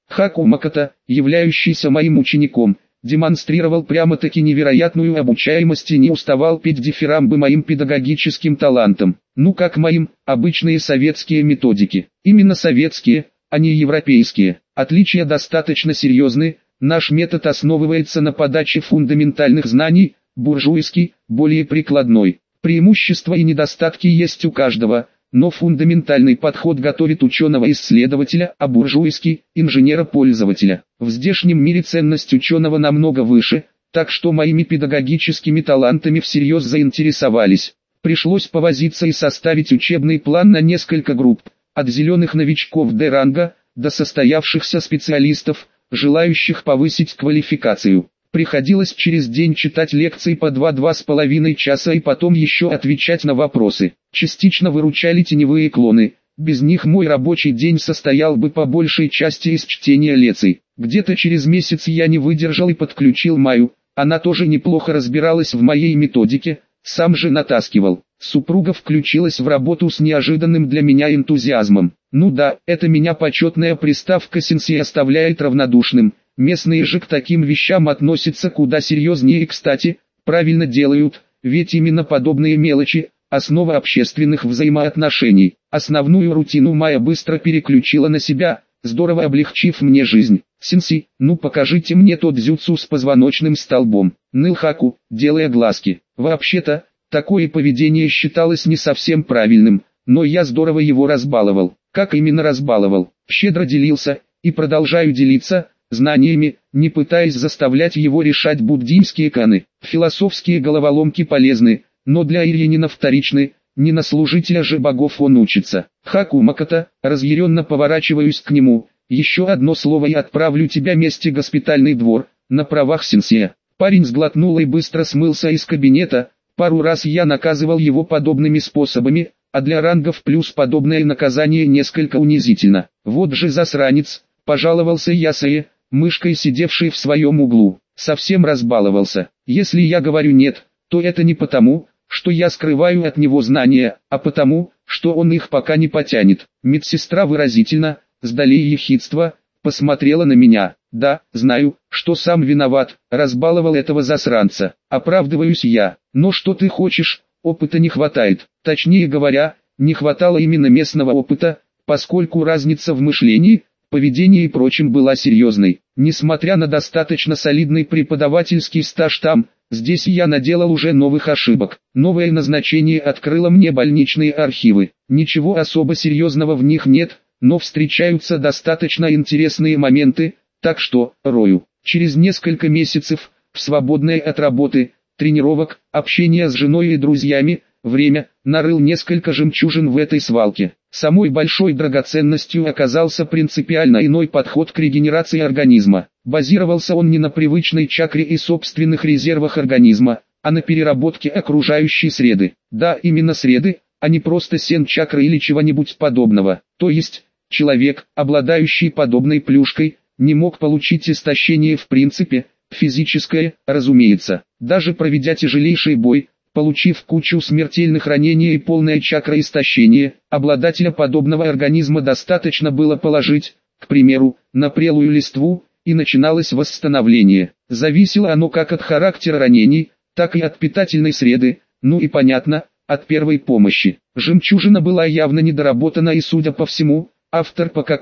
Хаку Макото, являющийся моим учеником, демонстрировал прямо-таки невероятную обучаемость и не уставал петь дифирамбы моим педагогическим талантам. Ну как моим, обычные советские методики. Именно советские, а не европейские. Отличия достаточно серьезны. Наш метод основывается на подаче фундаментальных знаний, буржуйский, более прикладной. Преимущества и недостатки есть у каждого, но фундаментальный подход готовит ученого-исследователя, а буржуйский – инженера-пользователя. В здешнем мире ценность ученого намного выше, так что моими педагогическими талантами всерьез заинтересовались. Пришлось повозиться и составить учебный план на несколько групп, от зеленых новичков Д-ранга, до состоявшихся специалистов, желающих повысить квалификацию. Приходилось через день читать лекции по 2–2,5 часа и потом еще отвечать на вопросы. Частично выручали теневые клоны, без них мой рабочий день состоял бы по большей части из чтения лекций. Где-то через месяц я не выдержал и подключил Майю, она тоже неплохо разбиралась в моей методике, сам же натаскивал. Супруга включилась в работу с неожиданным для меня энтузиазмом. Ну да, это меня почетная приставка сенсей оставляет равнодушным. Местные же к таким вещам относятся куда серьезнее и кстати, правильно делают, ведь именно подобные мелочи – основа общественных взаимоотношений. Основную рутину Майя быстро переключила на себя, здорово облегчив мне жизнь. Сенсей, ну покажите мне тот дзюцу с позвоночным столбом. Ныл Хаку, делая глазки. Вообще-то, такое поведение считалось не совсем правильным, но я здорово его разбаловал. Как именно разбаловал? Щедро делился, и продолжаю делиться знаниями, не пытаясь заставлять его решать буддийские каны. Философские головоломки полезны, но для ирьянина вторичны, не на служителя же богов он учится. Хаку Макото, разъяренно поворачиваюсь к нему, еще одно слово и отправлю тебя мести госпитальный двор, на правах сенсея. Парень сглотнул и быстро смылся из кабинета, пару раз я наказывал его подобными способами, а для рангов плюс подобное наказание несколько унизительно. Вот же засранец, пожаловался Ясае, мышкой сидевший в своем углу, совсем разбаловался. Если я говорю нет, то это не потому, что я скрываю от него знания, а потому, что он их пока не потянет. Медсестра выразительно, с долей ехидства, посмотрела на меня. Да, знаю, что сам виноват, разбаловал этого засранца. Оправдываюсь я. Но что ты хочешь, опыта не хватает. Точнее говоря, не хватало именно местного опыта, поскольку разница в мышлении, поведении и прочем была серьезной. Несмотря на достаточно солидный преподавательский стаж там, здесь я наделал уже новых ошибок. Новое назначение открыло мне больничные архивы. Ничего особо серьезного в них нет, но встречаются достаточно интересные моменты, так что, рою. Через несколько месяцев, в свободное от работы, тренировок, общения с женой и друзьями, время, нарыл несколько жемчужин в этой свалке. Самой большой драгоценностью оказался принципиально иной подход к регенерации организма. Базировался он не на привычной чакре и собственных резервах организма, а на переработке окружающей среды. Да, именно среды, а не просто сен-чакры или чего-нибудь подобного. То есть, человек, обладающий подобной плюшкой, не мог получить истощение в принципе, физическое, разумеется. Даже проведя тяжелейший бой, получив кучу смертельных ранений и полное чакроистощение, обладателя подобного организма достаточно было положить, к примеру, на прелую листву, и начиналось восстановление. Зависело оно как от характера ранений, так и от питательной среды, ну и понятно, от первой помощи. Жемчужина была явно недоработана и, судя по всему, автор по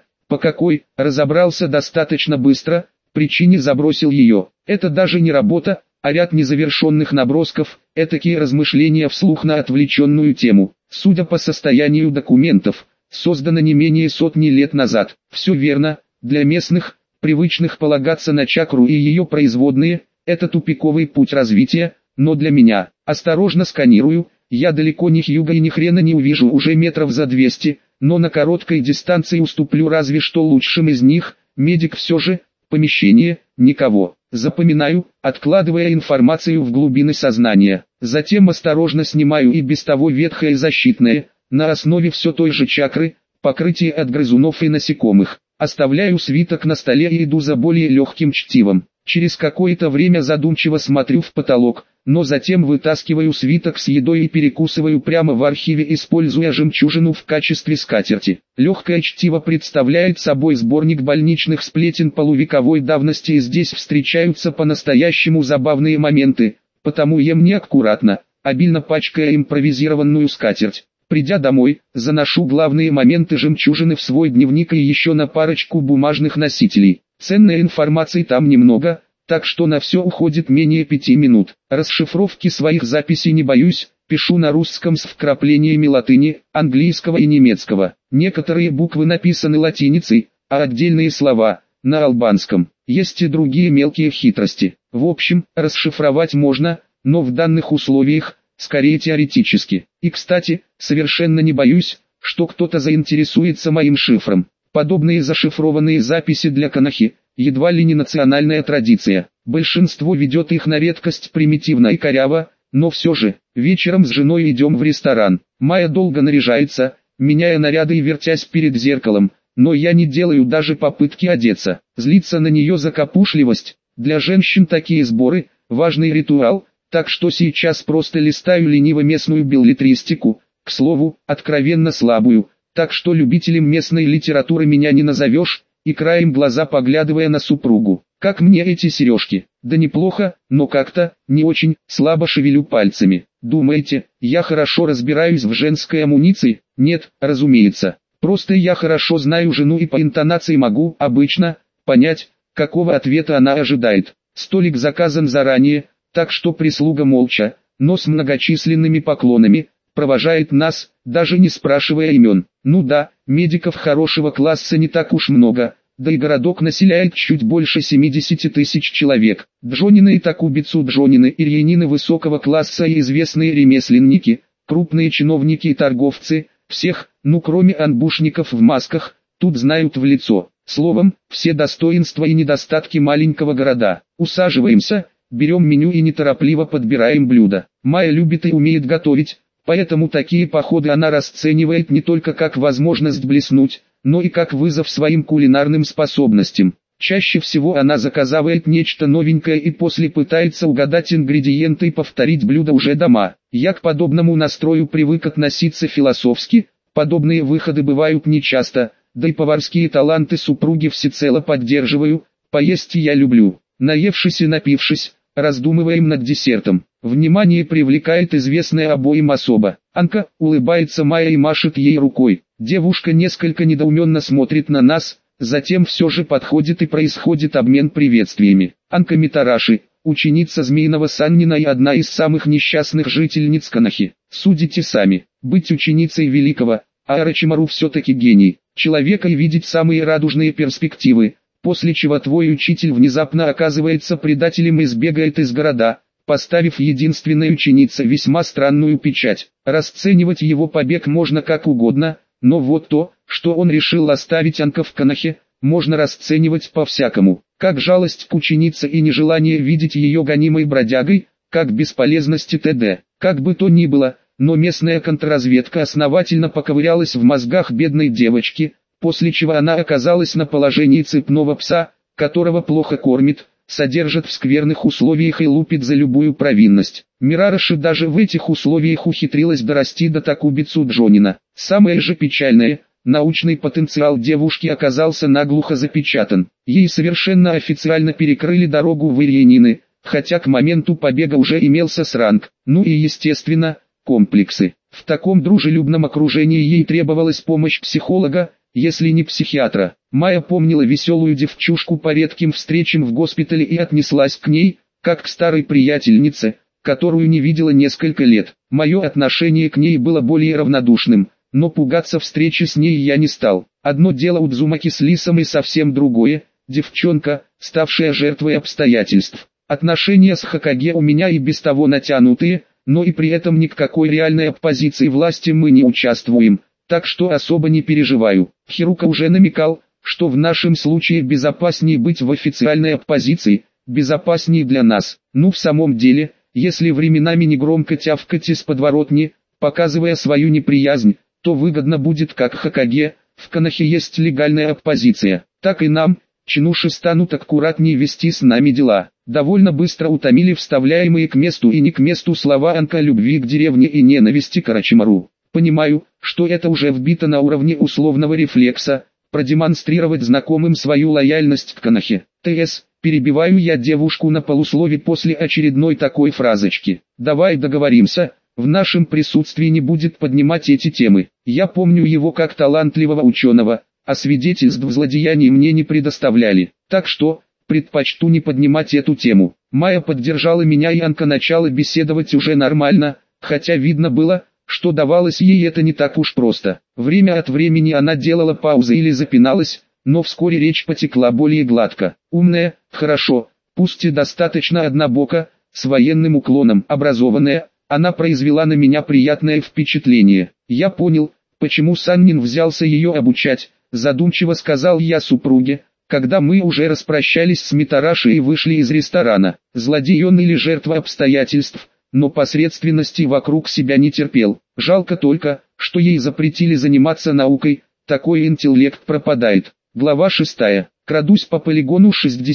какой, разобрался достаточно быстро, причине забросил ее. Это даже не работа, а ряд незавершенных набросков, этакие размышления вслух на отвлеченную тему. Судя по состоянию документов, создано не менее сотни лет назад. Все верно, для местных, привычных полагаться на чакру и ее производные, это тупиковый путь развития, но для меня, осторожно сканирую, я далеко ни хьюга и ни хрена не увижу уже метров за 200, но на короткой дистанции уступлю разве что лучшим из них, медик все же, помещение, никого. Запоминаю, откладывая информацию в глубины сознания. Затем осторожно снимаю и без того ветхое защитное, на основе все той же чакры, покрытие от грызунов и насекомых. Оставляю свиток на столе и иду за более легким чтивом. Через какое-то время задумчиво смотрю в потолок, но затем вытаскиваю свиток с едой и перекусываю прямо в архиве, используя жемчужину в качестве скатерти. Легкое чтиво представляет собой сборник больничных сплетен полувековой давности, и здесь встречаются по-настоящему забавные моменты, потому ем неаккуратно, обильно пачкая импровизированную скатерть. Придя домой, заношу главные моменты жемчужины в свой дневник и еще на парочку бумажных носителей. Ценной информации там немного, так что на все уходит менее 5 минут. Расшифровки своих записей не боюсь, пишу на русском с вкраплениями латыни, английского и немецкого. Некоторые буквы написаны латиницей, а отдельные слова – на албанском. Есть и другие мелкие хитрости. В общем, расшифровать можно, но в данных условиях, скорее теоретически. И кстати, совершенно не боюсь, что кто-то заинтересуется моим шифром. Подобные зашифрованные записи для канахи – едва ли не национальная традиция. Большинство ведет их на редкость примитивно и коряво, но все же, вечером с женой идем в ресторан. Майя долго наряжается, меняя наряды и вертясь перед зеркалом, но я не делаю даже попытки одеться. Злиться на нее за капушливость. Для женщин такие сборы – важный ритуал, так что сейчас просто листаю лениво местную беллетристику, к слову, откровенно слабую, так что любителем местной литературы меня не назовешь, и краем глаза поглядывая на супругу. Как мне эти сережки? Да неплохо, но как-то, не очень, слабо шевелю пальцами. Думаете, я хорошо разбираюсь в женской амуниции? Нет, разумеется. Просто я хорошо знаю жену и по интонации могу, обычно, понять, какого ответа она ожидает. Столик заказан заранее, так что прислуга молча, но с многочисленными поклонами, провожает нас, даже не спрашивая имен. Ну да, медиков хорошего класса не так уж много, да и городок населяет чуть больше 70 тысяч человек. Джонины и Такубицу Джонины, ирьянины высокого класса и известные ремесленники, крупные чиновники и торговцы, всех, ну кроме анбушников в масках, тут знают в лицо. Словом, все достоинства и недостатки маленького города. Усаживаемся, берем меню и неторопливо подбираем блюда. Майя любит и умеет готовить, поэтому такие походы она расценивает не только как возможность блеснуть, но и как вызов своим кулинарным способностям. Чаще всего она заказывает нечто новенькое и после пытается угадать ингредиенты и повторить блюдо уже дома. Я к подобному настрою привык относиться философски, подобные выходы бывают нечасто, да и поварские таланты супруги всецело поддерживаю, поесть я люблю. Наевшись и напившись, раздумываем над десертом. Внимание привлекает известная обоим особа. Анка, улыбается Майя и машет ей рукой. Девушка несколько недоуменно смотрит на нас, затем все же подходит и происходит обмен приветствиями. Анка Митараши, ученица Змеиного Саннина и одна из самых несчастных жительниц Канахи. Судите сами, быть ученицей великого, Орочимару все-таки гений, человека и видеть самые радужные перспективы, после чего твой учитель внезапно оказывается предателем и сбегает из города, поставив единственной ученице весьма странную печать. Расценивать его побег можно как угодно, но вот то, что он решил оставить Анка в Канахе, можно расценивать по-всякому. Как жалость к ученице и нежелание видеть ее гонимой бродягой, как бесполезность и т.д. Как бы то ни было, но местная контрразведка основательно поковырялась в мозгах бедной девочки, после чего она оказалась на положении цепного пса, которого плохо кормит, содержит в скверных условиях и лупит за любую провинность. Мирараши даже в этих условиях ухитрилась дорасти до Такубицу Джонина. Самое же печальное, научный потенциал девушки оказался наглухо запечатан. Ей совершенно официально перекрыли дорогу в Ирьянины, хотя к моменту побега уже имелся сранг. Ну и естественно, комплексы. В таком дружелюбном окружении ей требовалась помощь психолога, если не психиатра. Майя помнила веселую девчушку по редким встречам в госпитале и отнеслась к ней, как к старой приятельнице, которую не видела несколько лет. Мое отношение к ней было более равнодушным, но пугаться встречи с ней я не стал. Одно дело Удзумаки с Лисом и совсем другое – девчонка, ставшая жертвой обстоятельств. Отношения с Хокаге у меня и без того натянутые, но и при этом ни к какой реальной оппозиции власти мы не участвуем, так что особо не переживаю. Хирука уже намекал, что в нашем случае безопаснее быть в официальной оппозиции, безопаснее для нас. Ну в самом деле, если временами негромко тявкать из подворотни, показывая свою неприязнь, то выгодно будет как Хокаге, в Канахе есть легальная оппозиция, так и нам, чинуши станут аккуратнее вести с нами дела. Довольно быстро утомили вставляемые к месту и не к месту слова Анка любви к деревне и ненависти к Арачимару. Понимаю, что это уже вбито на уровне условного рефлекса, продемонстрировать знакомым свою лояльность к Конохе. Т.С. Перебиваю я девушку на полуслове после очередной такой фразочки. Давай договоримся, в нашем присутствии не будет поднимать эти темы. Я помню его как талантливого ученого, а свидетельств злодеяний мне не предоставляли. Так что, предпочту не поднимать эту тему. Майя поддержала меня, и Анка начала беседовать уже нормально, хотя видно было, что давалось ей это не так уж просто. Время от времени она делала паузы или запиналась, но вскоре речь потекла более гладко. Умная, хорошо, пусть и достаточно однобоко, с военным уклоном, образованная, она произвела на меня приятное впечатление. Я понял, почему Саннин взялся ее обучать, задумчиво сказал я супруге, когда мы уже распрощались с Митарашей и вышли из ресторана. Злодей он или жертва обстоятельств, но посредственности вокруг себя не терпел. Жалко только, что ей запретили заниматься наукой, такой интеллект пропадает. Глава 6. Крадусь по полигону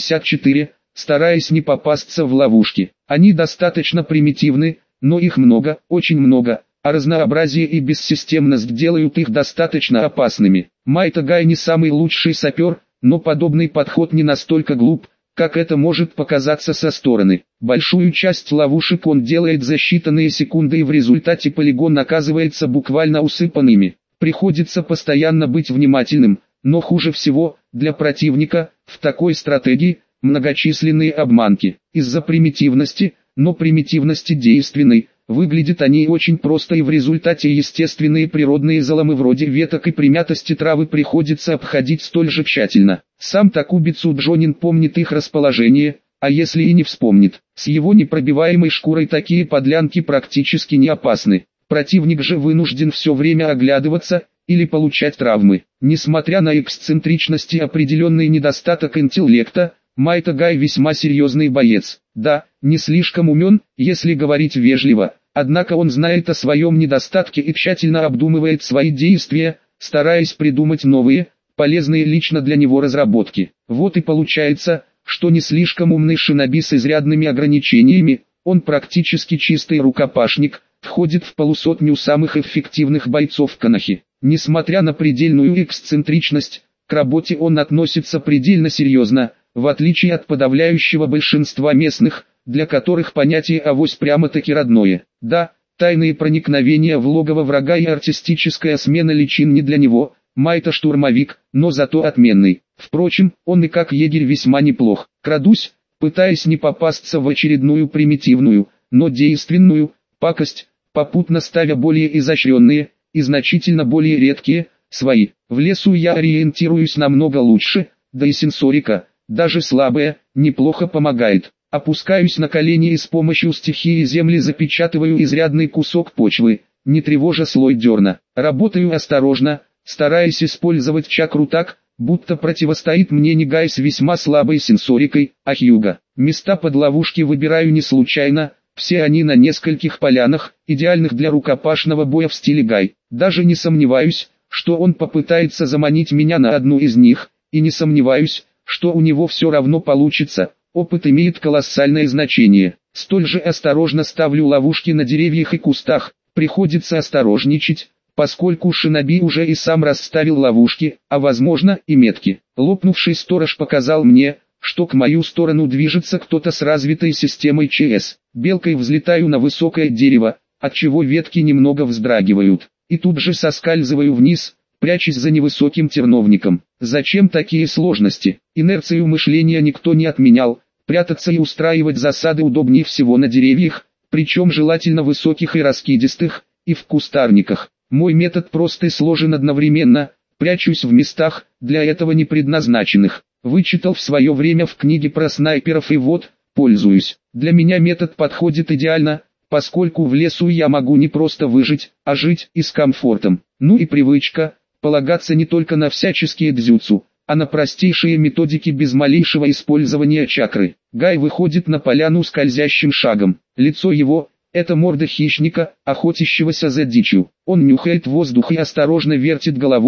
64, стараясь не попасться в ловушки. Они достаточно примитивны, но их много, очень много, а разнообразие и бессистемность делают их достаточно опасными. Майта Гай не самый лучший сапер, но подобный подход не настолько глуп, как это может показаться со стороны. Большую часть ловушек он делает за считанные секунды, и в результате полигон оказывается буквально усыпан ими. Приходится постоянно быть внимательным, но хуже всего, для противника, в такой стратегии, многочисленные обманки. Из-за примитивности, но примитивности действенной, выглядят они очень просто, и в результате естественные природные заломы вроде веток и примятости травы приходится обходить столь же тщательно. Сам Такубицу Джонин помнит их расположение, а если и не вспомнит, с его непробиваемой шкурой такие подлянки практически не опасны. Противник же вынужден все время оглядываться или получать травмы. Несмотря на эксцентричность и определенный недостаток интеллекта, Майта Гай весьма серьезный боец. Да, не слишком умен, если говорить вежливо, однако он знает о своем недостатке и тщательно обдумывает свои действия, стараясь придумать новые, полезные лично для него разработки. Вот и получается, что не слишком умный шиноби с изрядными ограничениями, он практически чистый рукопашник, входит в полусотню самых эффективных бойцов Конохи. Несмотря на предельную эксцентричность, к работе он относится предельно серьезно, в отличие от подавляющего большинства местных, для которых понятие «авось» прямо-таки родное. Да, тайные проникновения в логово врага и артистическая смена личин не для него, Майта штурмовик, но зато отменный. Впрочем, он и как егерь весьма неплох. Крадусь, пытаясь не попасться в очередную примитивную, но действенную, пакость, попутно ставя более изощренные, и значительно более редкие, свои. В лесу я ориентируюсь намного лучше, да и сенсорика, даже слабая, неплохо помогает. Опускаюсь на колени и с помощью стихии земли запечатываю изрядный кусок почвы, не тревожа слой дерна. Работаю осторожно, стараясь использовать чакру так, будто противостоит мне не Гай с весьма слабой сенсорикой, а Хьюга. Места под ловушки выбираю не случайно, все они на нескольких полянах, идеальных для рукопашного боя в стиле Гай. Даже не сомневаюсь, что он попытается заманить меня на одну из них, и не сомневаюсь, что у него все равно получится. Опыт имеет колоссальное значение. Столь же осторожно ставлю ловушки на деревьях и кустах, приходится осторожничать, поскольку шиноби уже и сам расставил ловушки, а возможно и метки. Лопнувший сторож показал мне, что к мою сторону движется кто-то с развитой системой ЧС. Белкой взлетаю на высокое дерево, отчего ветки немного вздрагивают, и тут же соскальзываю вниз, прячась за невысоким терновником. Зачем такие сложности? Инерцию мышления никто не отменял, прятаться и устраивать засады удобнее всего на деревьях, причем желательно высоких и раскидистых, и в кустарниках. Мой метод прост и сложен одновременно, прячусь в местах, для этого не предназначенных. Вычитал в свое время в книге про снайперов и вот, пользуюсь. Для меня метод подходит идеально, поскольку в лесу я могу не просто выжить, а жить и с комфортом. Ну и привычка, полагаться не только на всяческие дзюцу, а на простейшие методики без малейшего использования чакры. Гай выходит на поляну скользящим шагом. Лицо его – это морда хищника, охотящегося за дичью. Он нюхает воздух и осторожно вертит головой,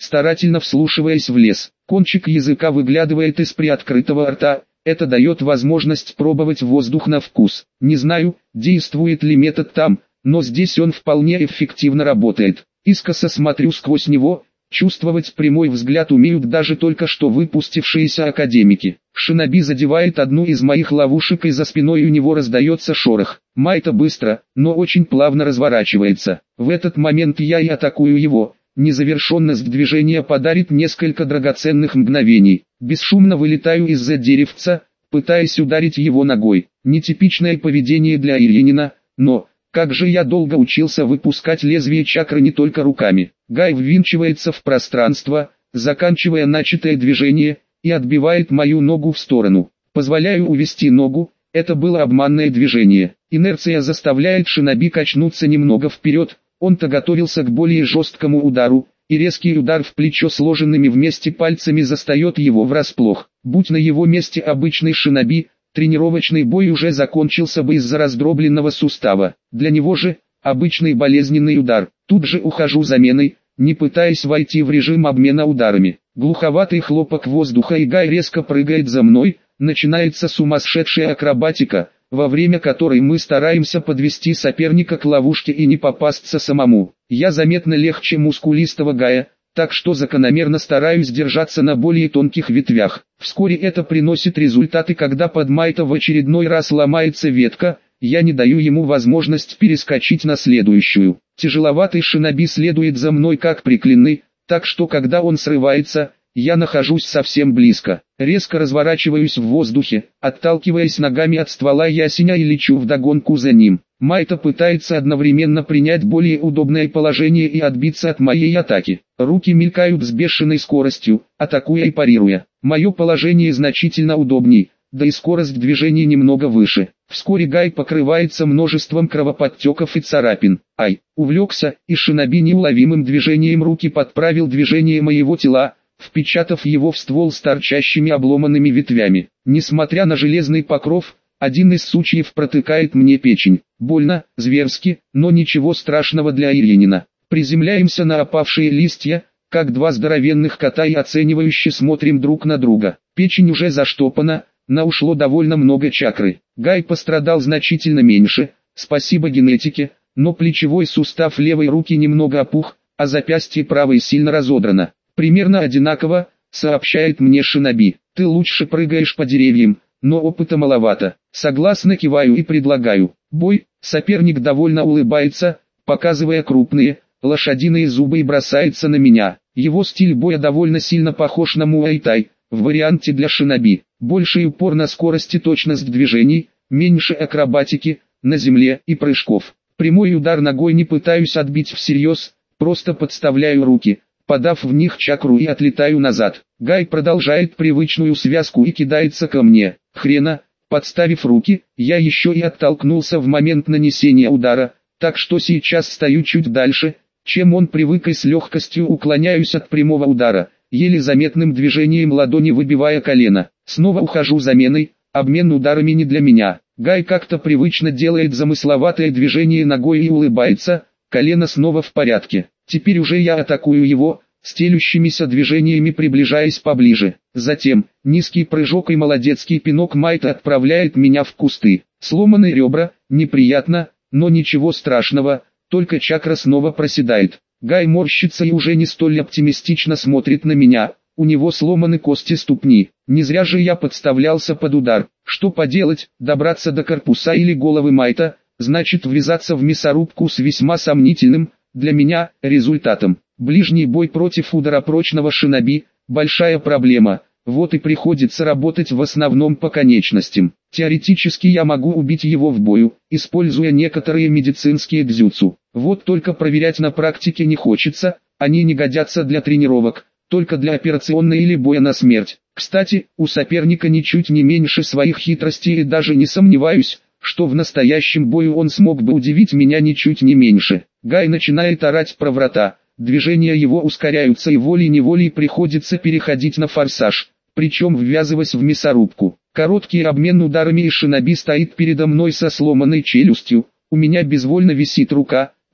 старательно вслушиваясь в лес. Кончик языка выглядывает из приоткрытого рта, это дает возможность пробовать воздух на вкус. Не знаю, действует ли метод там, но здесь он вполне эффективно работает. Искоса смотрю сквозь него, чувствовать прямой взгляд умеют даже только что выпустившиеся академики. Шиноби задевает одну из моих ловушек, и за спиной у него раздается шорох. Майта быстро, но очень плавно разворачивается. В этот момент я и атакую его. Незавершенность движения подарит несколько драгоценных мгновений. Бесшумно вылетаю из-за деревца, пытаясь ударить его ногой. Нетипичное поведение для Ильинина, но... Как же я долго учился выпускать лезвие чакры не только руками. Гай ввинчивается в пространство, заканчивая начатое движение, и отбивает мою ногу в сторону. Позволяю увести ногу, это было обманное движение. Инерция заставляет Шиноби качнуться немного вперед, он-то готовился к более жесткому удару, и резкий удар в плечо сложенными вместе пальцами застает его врасплох. Будь на его месте обычный Шиноби, тренировочный бой уже закончился бы из-за раздробленного сустава. Для него же, обычный болезненный удар. Тут же ухожу заменой, не пытаясь войти в режим обмена ударами. Глуховатый хлопок воздуха, и Гай резко прыгает за мной, начинается сумасшедшая акробатика, во время которой мы стараемся подвести соперника к ловушке и не попасться самому. Я заметно легче мускулистого Гая, так что закономерно стараюсь держаться на более тонких ветвях. Вскоре это приносит результаты, когда под Майта в очередной раз ломается ветка, я не даю ему возможность перескочить на следующую. Тяжеловатый Шиноби следует за мной как приклеенный, так что когда он срывается, я нахожусь совсем близко. Резко разворачиваюсь в воздухе, отталкиваясь ногами от ствола ясеня, и лечу вдогонку за ним. Майта пытается одновременно принять более удобное положение и отбиться от моей атаки. Руки мелькают с бешеной скоростью, атакуя и парируя. Мое положение значительно удобней, да и скорость движения немного выше. Вскоре Гай покрывается множеством кровоподтеков и царапин. Увлекся, и Шиноби неуловимым движением руки подправил движение моего тела, впечатав его в ствол с торчащими обломанными ветвями. Несмотря на железный покров, один из сучьев протыкает мне печень. Больно, зверски, но ничего страшного для Ильинина. Приземляемся на опавшие листья, как два здоровенных кота, и оценивающе смотрим друг на друга. Печень уже заштопана, на ушло довольно много чакры. Гай пострадал значительно меньше, спасибо генетике, но плечевой сустав левой руки немного опух, а запястье правой сильно разодрано. Примерно одинаково, сообщает мне Шиноби. Ты лучше прыгаешь по деревьям, но опыта маловато. Согласно киваю и предлагаю. Бой. Соперник довольно улыбается, показывая крупные, лошадиные зубы, и бросается на меня. Его стиль боя довольно сильно похож на муай-тай, в варианте для Шиноби. Больший упор на скорость и точность движений, меньше акробатики, на земле и прыжков. Прямой удар ногой не пытаюсь отбить всерьез, просто подставляю руки, подав в них чакру, и отлетаю назад. Гай продолжает привычную связку и кидается ко мне. Хрена, подставив руки, я еще и оттолкнулся в момент нанесения удара, так что сейчас стою чуть дальше, чем он привык, и с легкостью уклоняюсь от прямого удара, еле заметным движением ладони выбивая колено. Снова ухожу заменой, обмен ударами не для меня. Гай как-то привычно делает замысловатое движение ногой и улыбается, колено снова в порядке. Теперь уже я атакую его, стелющимися движениями приближаясь поближе. Затем, низкий прыжок и молодецкий пинок Майта отправляет меня в кусты. Сломанные ребра, неприятно, но ничего страшного, только чакра снова проседает. Гай морщится и уже не столь оптимистично смотрит на меня, у него сломаны кости ступни. Не зря же я подставлялся под удар. Что поделать, добраться до корпуса или головы Майта, значит ввязаться в мясорубку с весьма сомнительным, для меня, результатом. Ближний бой против ударопрочного Шиноби – большая проблема, вот и приходится работать в основном по конечностям. Теоретически я могу убить его в бою, используя некоторые медицинские дзюцу. Вот только проверять на практике не хочется, они не годятся для тренировок, только для операционной или боя на смерть. Кстати, у соперника ничуть не меньше своих хитростей, и даже не сомневаюсь, что в настоящем бою он смог бы удивить меня ничуть не меньше. Гай начинает орать про врата, движения его ускоряются, и волей-неволей приходится переходить на форсаж, причем ввязываясь в мясорубку. Короткий обмен ударами, и Шиноби стоит передо мной со сломанной челюстью, у меня безвольно висит рука,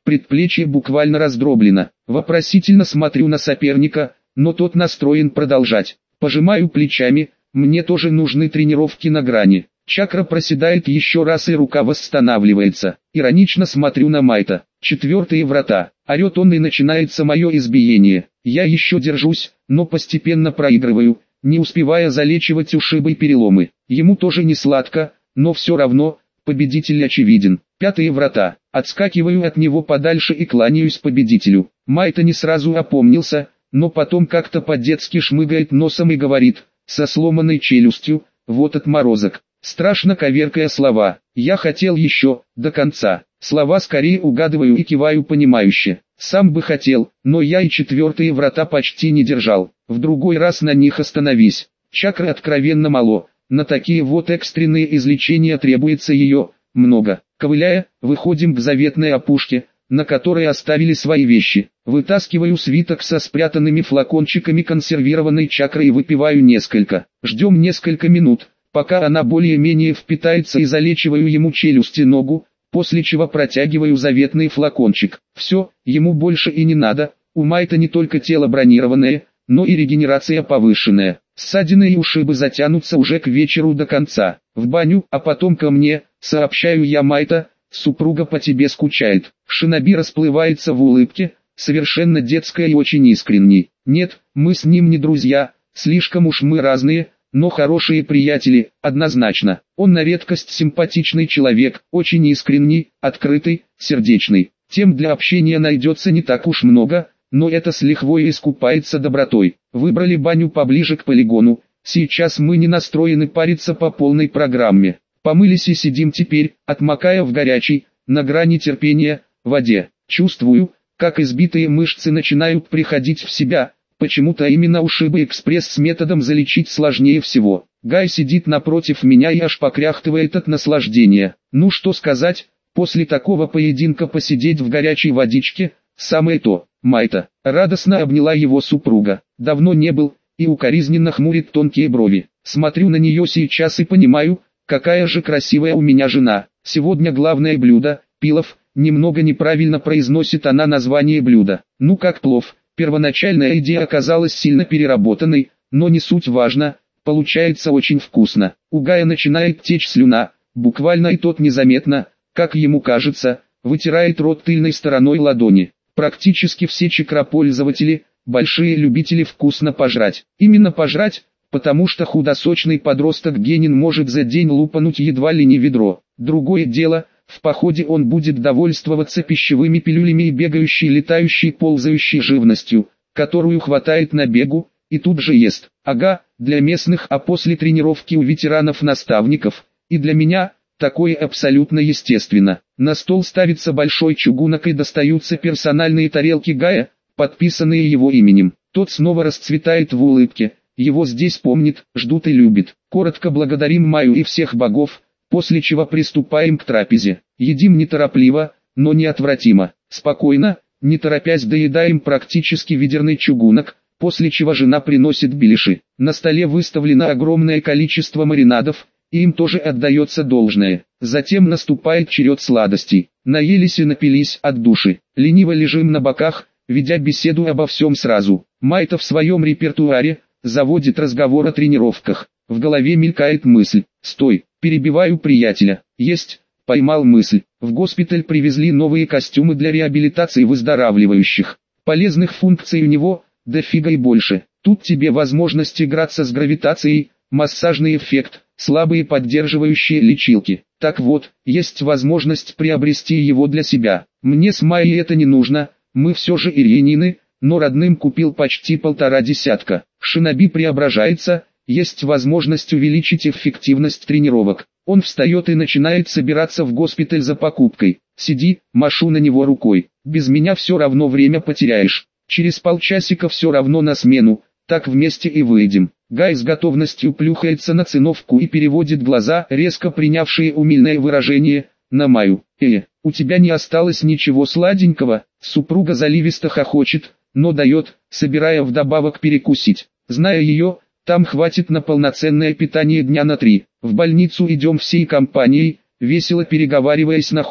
предплечье буквально раздроблено. Вопросительно смотрю на соперника, но тот настроен продолжать. Пожимаю плечами, мне тоже нужны тренировки на грани. Чакра проседает еще раз и рука восстанавливается. Иронично смотрю на Майта. 4-е врата. Орет он и начинается мое избиение. Я еще держусь, но постепенно проигрываю, не успевая залечивать ушибы и переломы. Ему тоже не сладко, но все равно, победитель очевиден. 5-е врата. Отскакиваю от него подальше и кланяюсь победителю. Майта не сразу опомнился, но потом как-то по-детски шмыгает носом и говорит, со сломанной челюстью, вот отморозок. Страшно коверкая слова. Я хотел еще, до конца. Слова скорее угадываю и киваю понимающе. Сам бы хотел, но я и 4-е врата почти не держал. В другой раз на них остановись. Чакры откровенно мало. На такие вот экстренные излечения требуется ее много. Ковыляя, выходим к заветной опушке, на которой оставили свои вещи. Вытаскиваю свиток со спрятанными флакончиками консервированной чакры и выпиваю несколько. Ждем несколько минут, пока она более-менее впитается, и залечиваю ему челюсть и ногу, после чего протягиваю заветный флакончик. Все, ему больше и не надо, у Майта не только тело бронированное, но и регенерация повышенная. Ссадины и ушибы затянутся уже к вечеру до конца. В баню, а потом ко мне, сообщаю я Майта, супруга по тебе скучает. Шиноби расплывается в улыбке, совершенно детская и очень искренней. Нет, мы с ним не друзья, слишком уж мы разные, но хорошие приятели, однозначно. Он на редкость симпатичный человек, очень искренний, открытый, сердечный. Тем для общения найдется не так уж много, но это с лихвой искупается добротой. Выбрали баню поближе к полигону, сейчас мы не настроены париться по полной программе. Помылись и сидим теперь, отмокая в горячей, на грани терпения, воде. Чувствую, как избитые мышцы начинают приходить в себя. Почему-то именно ушибы экспресс с методом залечить сложнее всего. Гай сидит напротив меня и аж покряхтывает от наслаждения. Ну что сказать, после такого поединка посидеть в горячей водичке – самое то. Майта радостно обняла его супруга. Давно не был, и укоризненно хмурит тонкие брови. Смотрю на нее сейчас и понимаю, какая же красивая у меня жена. Сегодня главное блюдо – пилов. Немного неправильно произносит она название блюда. Ну как плов. Первоначальная идея оказалась сильно переработанной, но не суть важно, получается очень вкусно. У Гая начинает течь слюна, буквально, и тот незаметно, как ему кажется, вытирает рот тыльной стороной ладони. Практически все чакропользователи – большие любители вкусно пожрать. Именно пожрать, потому что худосочный подросток Генин может за день лупануть едва ли не ведро. Другое дело – в походе он будет довольствоваться пищевыми пилюлями и бегающей, летающей, ползающей живностью, которую хватает на бегу, и тут же ест. Ага, для местных, а после тренировки у ветеранов-наставников, и для меня, такое абсолютно естественно. На стол ставится большой чугунок и достаются персональные тарелки Гая, подписанные его именем. Тот снова расцветает в улыбке, его здесь помнит, ждут и любят. Коротко благодарим Майю и всех богов, после чего приступаем к трапезе. Едим неторопливо, но неотвратимо. Спокойно, не торопясь доедаем практически ведерный чугунок, после чего жена приносит беляши. На столе выставлено огромное количество маринадов, и им тоже отдается должное. Затем наступает черед сладостей. Наелись и напились от души. Лениво лежим на боках, ведя беседу обо всем сразу. Майта в своем репертуаре заводит разговор о тренировках. В голове мелькает мысль. Стой, перебиваю приятеля. Есть, поймал мысль. В госпиталь привезли новые костюмы для реабилитации выздоравливающих. Полезных функций у него дофига и больше. Тут тебе возможность играться с гравитацией, массажный эффект, слабые поддерживающие лечилки. Так вот, есть возможность приобрести его для себя. Мне с Майей это не нужно, мы все же ирьянины, но родным купил почти 1,5 десятка. Шиноби преображается, есть возможность увеличить эффективность тренировок. Он встает и начинает собираться в госпиталь за покупкой. Сиди, машу на него рукой. Без меня все равно время потеряешь. Через полчасика все равно на смену, так вместе и выйдем. Гай с готовностью плюхается на циновку и переводит глаза, резко принявшие умильное выражение, на Майю. У тебя не осталось ничего сладенького? Супруга заливисто хохочет, но дает, собирая вдобавок перекусить. Зная ее, там хватит на полноценное питание дня на 3. В больницу идем всей компанией, весело переговариваясь на ходу.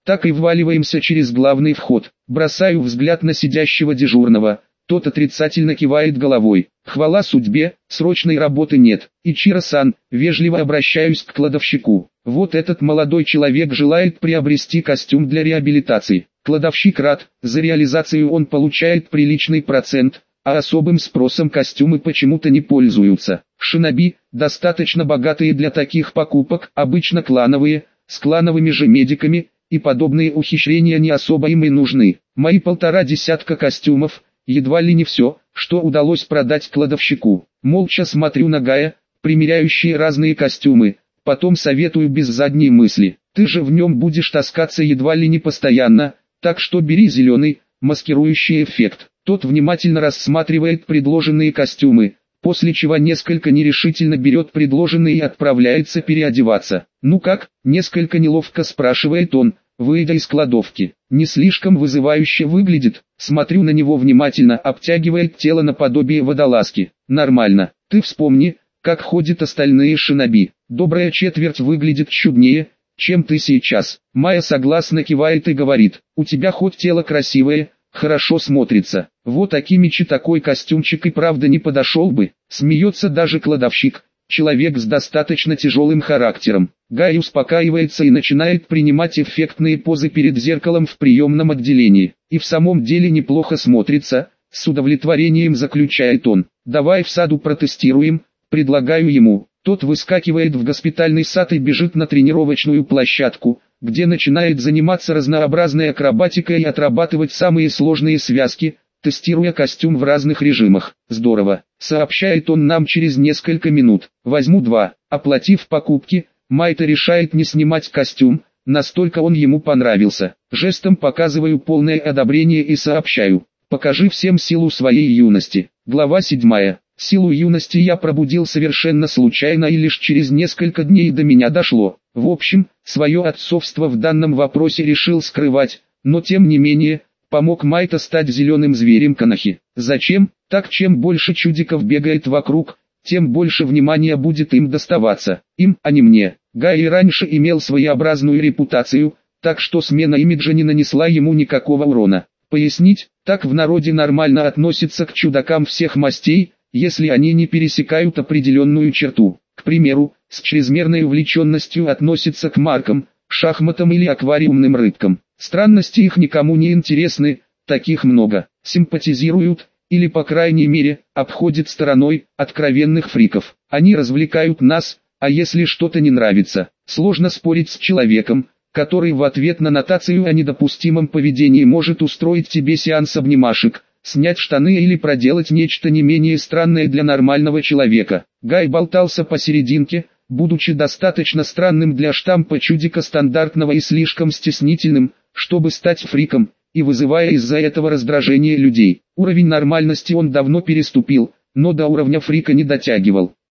Так и вваливаемся через главный вход. Бросаю взгляд на сидящего дежурного. Тот отрицательно кивает головой. Хвала судьбе, срочной работы нет. Ичиро-сан, вежливо обращаюсь к кладовщику. Вот этот молодой человек желает приобрести костюм для реабилитации. Кладовщик рад, за реализацию он получает приличный процент, а особым спросом костюмы почему-то не пользуются. Шиноби, достаточно богатые для таких покупок, обычно клановые, с клановыми же медиками, и подобные ухищрения не особо им и нужны. Мои 1,5 десятка костюмов, едва ли не все, что удалось продать кладовщику. Молча смотрю на Гая, примеряющие разные костюмы, потом советую без задней мысли. Ты же в нем будешь таскаться едва ли не постоянно, так что бери зеленый, маскирующий эффект. Тот внимательно рассматривает предложенные костюмы, после чего несколько нерешительно берет предложенные и отправляется переодеваться. «Ну как?» – несколько неловко спрашивает он, выйдя из кладовки. Не слишком вызывающе выглядит, смотрю на него внимательно, обтягивает тело наподобие водолазки. Нормально. Ты вспомни, как ходят остальные шиноби. Добрая четверть выглядит чуднее, чем ты сейчас. Майя согласно кивает и говорит, у тебя хоть тело красивое, хорошо смотрится. Вот Акимичи такой костюмчик и правда не подошел бы. Смеется даже кладовщик, человек с достаточно тяжелым характером. Гай успокаивается и начинает принимать эффектные позы перед зеркалом в приемном отделении. И в самом деле неплохо смотрится, с удовлетворением заключает он. Давай в саду протестируем, предлагаю ему. Тот выскакивает в госпитальный сад и бежит на тренировочную площадку, где начинает заниматься разнообразной акробатикой и отрабатывать самые сложные связки, тестируя костюм в разных режимах. Здорово, сообщает он нам через несколько минут. Возьму 2. Оплатив покупки, Майта решает не снимать костюм, настолько он ему понравился. Жестом показываю полное одобрение и сообщаю: покажи всем силу своей юности. Глава 7. Силу юности я пробудил совершенно случайно и лишь через несколько дней до меня дошло. В общем, свое отцовство в данном вопросе решил скрывать, но тем не менее, помог Майта стать зеленым зверем Канахи. Зачем? Так чем больше чудиков бегает вокруг, тем больше внимания будет им доставаться. Им, а не мне. Гай и раньше имел своеобразную репутацию, так что смена имиджа не нанесла ему никакого урона. Пояснить, так в народе нормально относятся к чудакам всех мастей, если они не пересекают определенную черту. К примеру, с чрезмерной увлеченностью относятся к маркам, шахматам или аквариумным рыбкам. Странности их никому не интересны, таких много. Симпатизируют, или по крайней мере, обходят стороной, откровенных фриков. Они развлекают нас, а если что-то не нравится, сложно спорить с человеком, который в ответ на нотацию о недопустимом поведении может устроить тебе сеанс обнимашек, снять штаны или проделать нечто не менее странное для нормального человека. Гай болтался посерединке, будучи достаточно странным для штампа чудика стандартного и слишком стеснительным, чтобы стать фриком, и вызывая из-за этого раздражение людей. Уровень нормальности он давно переступил, но до уровня фрика не дотягивал.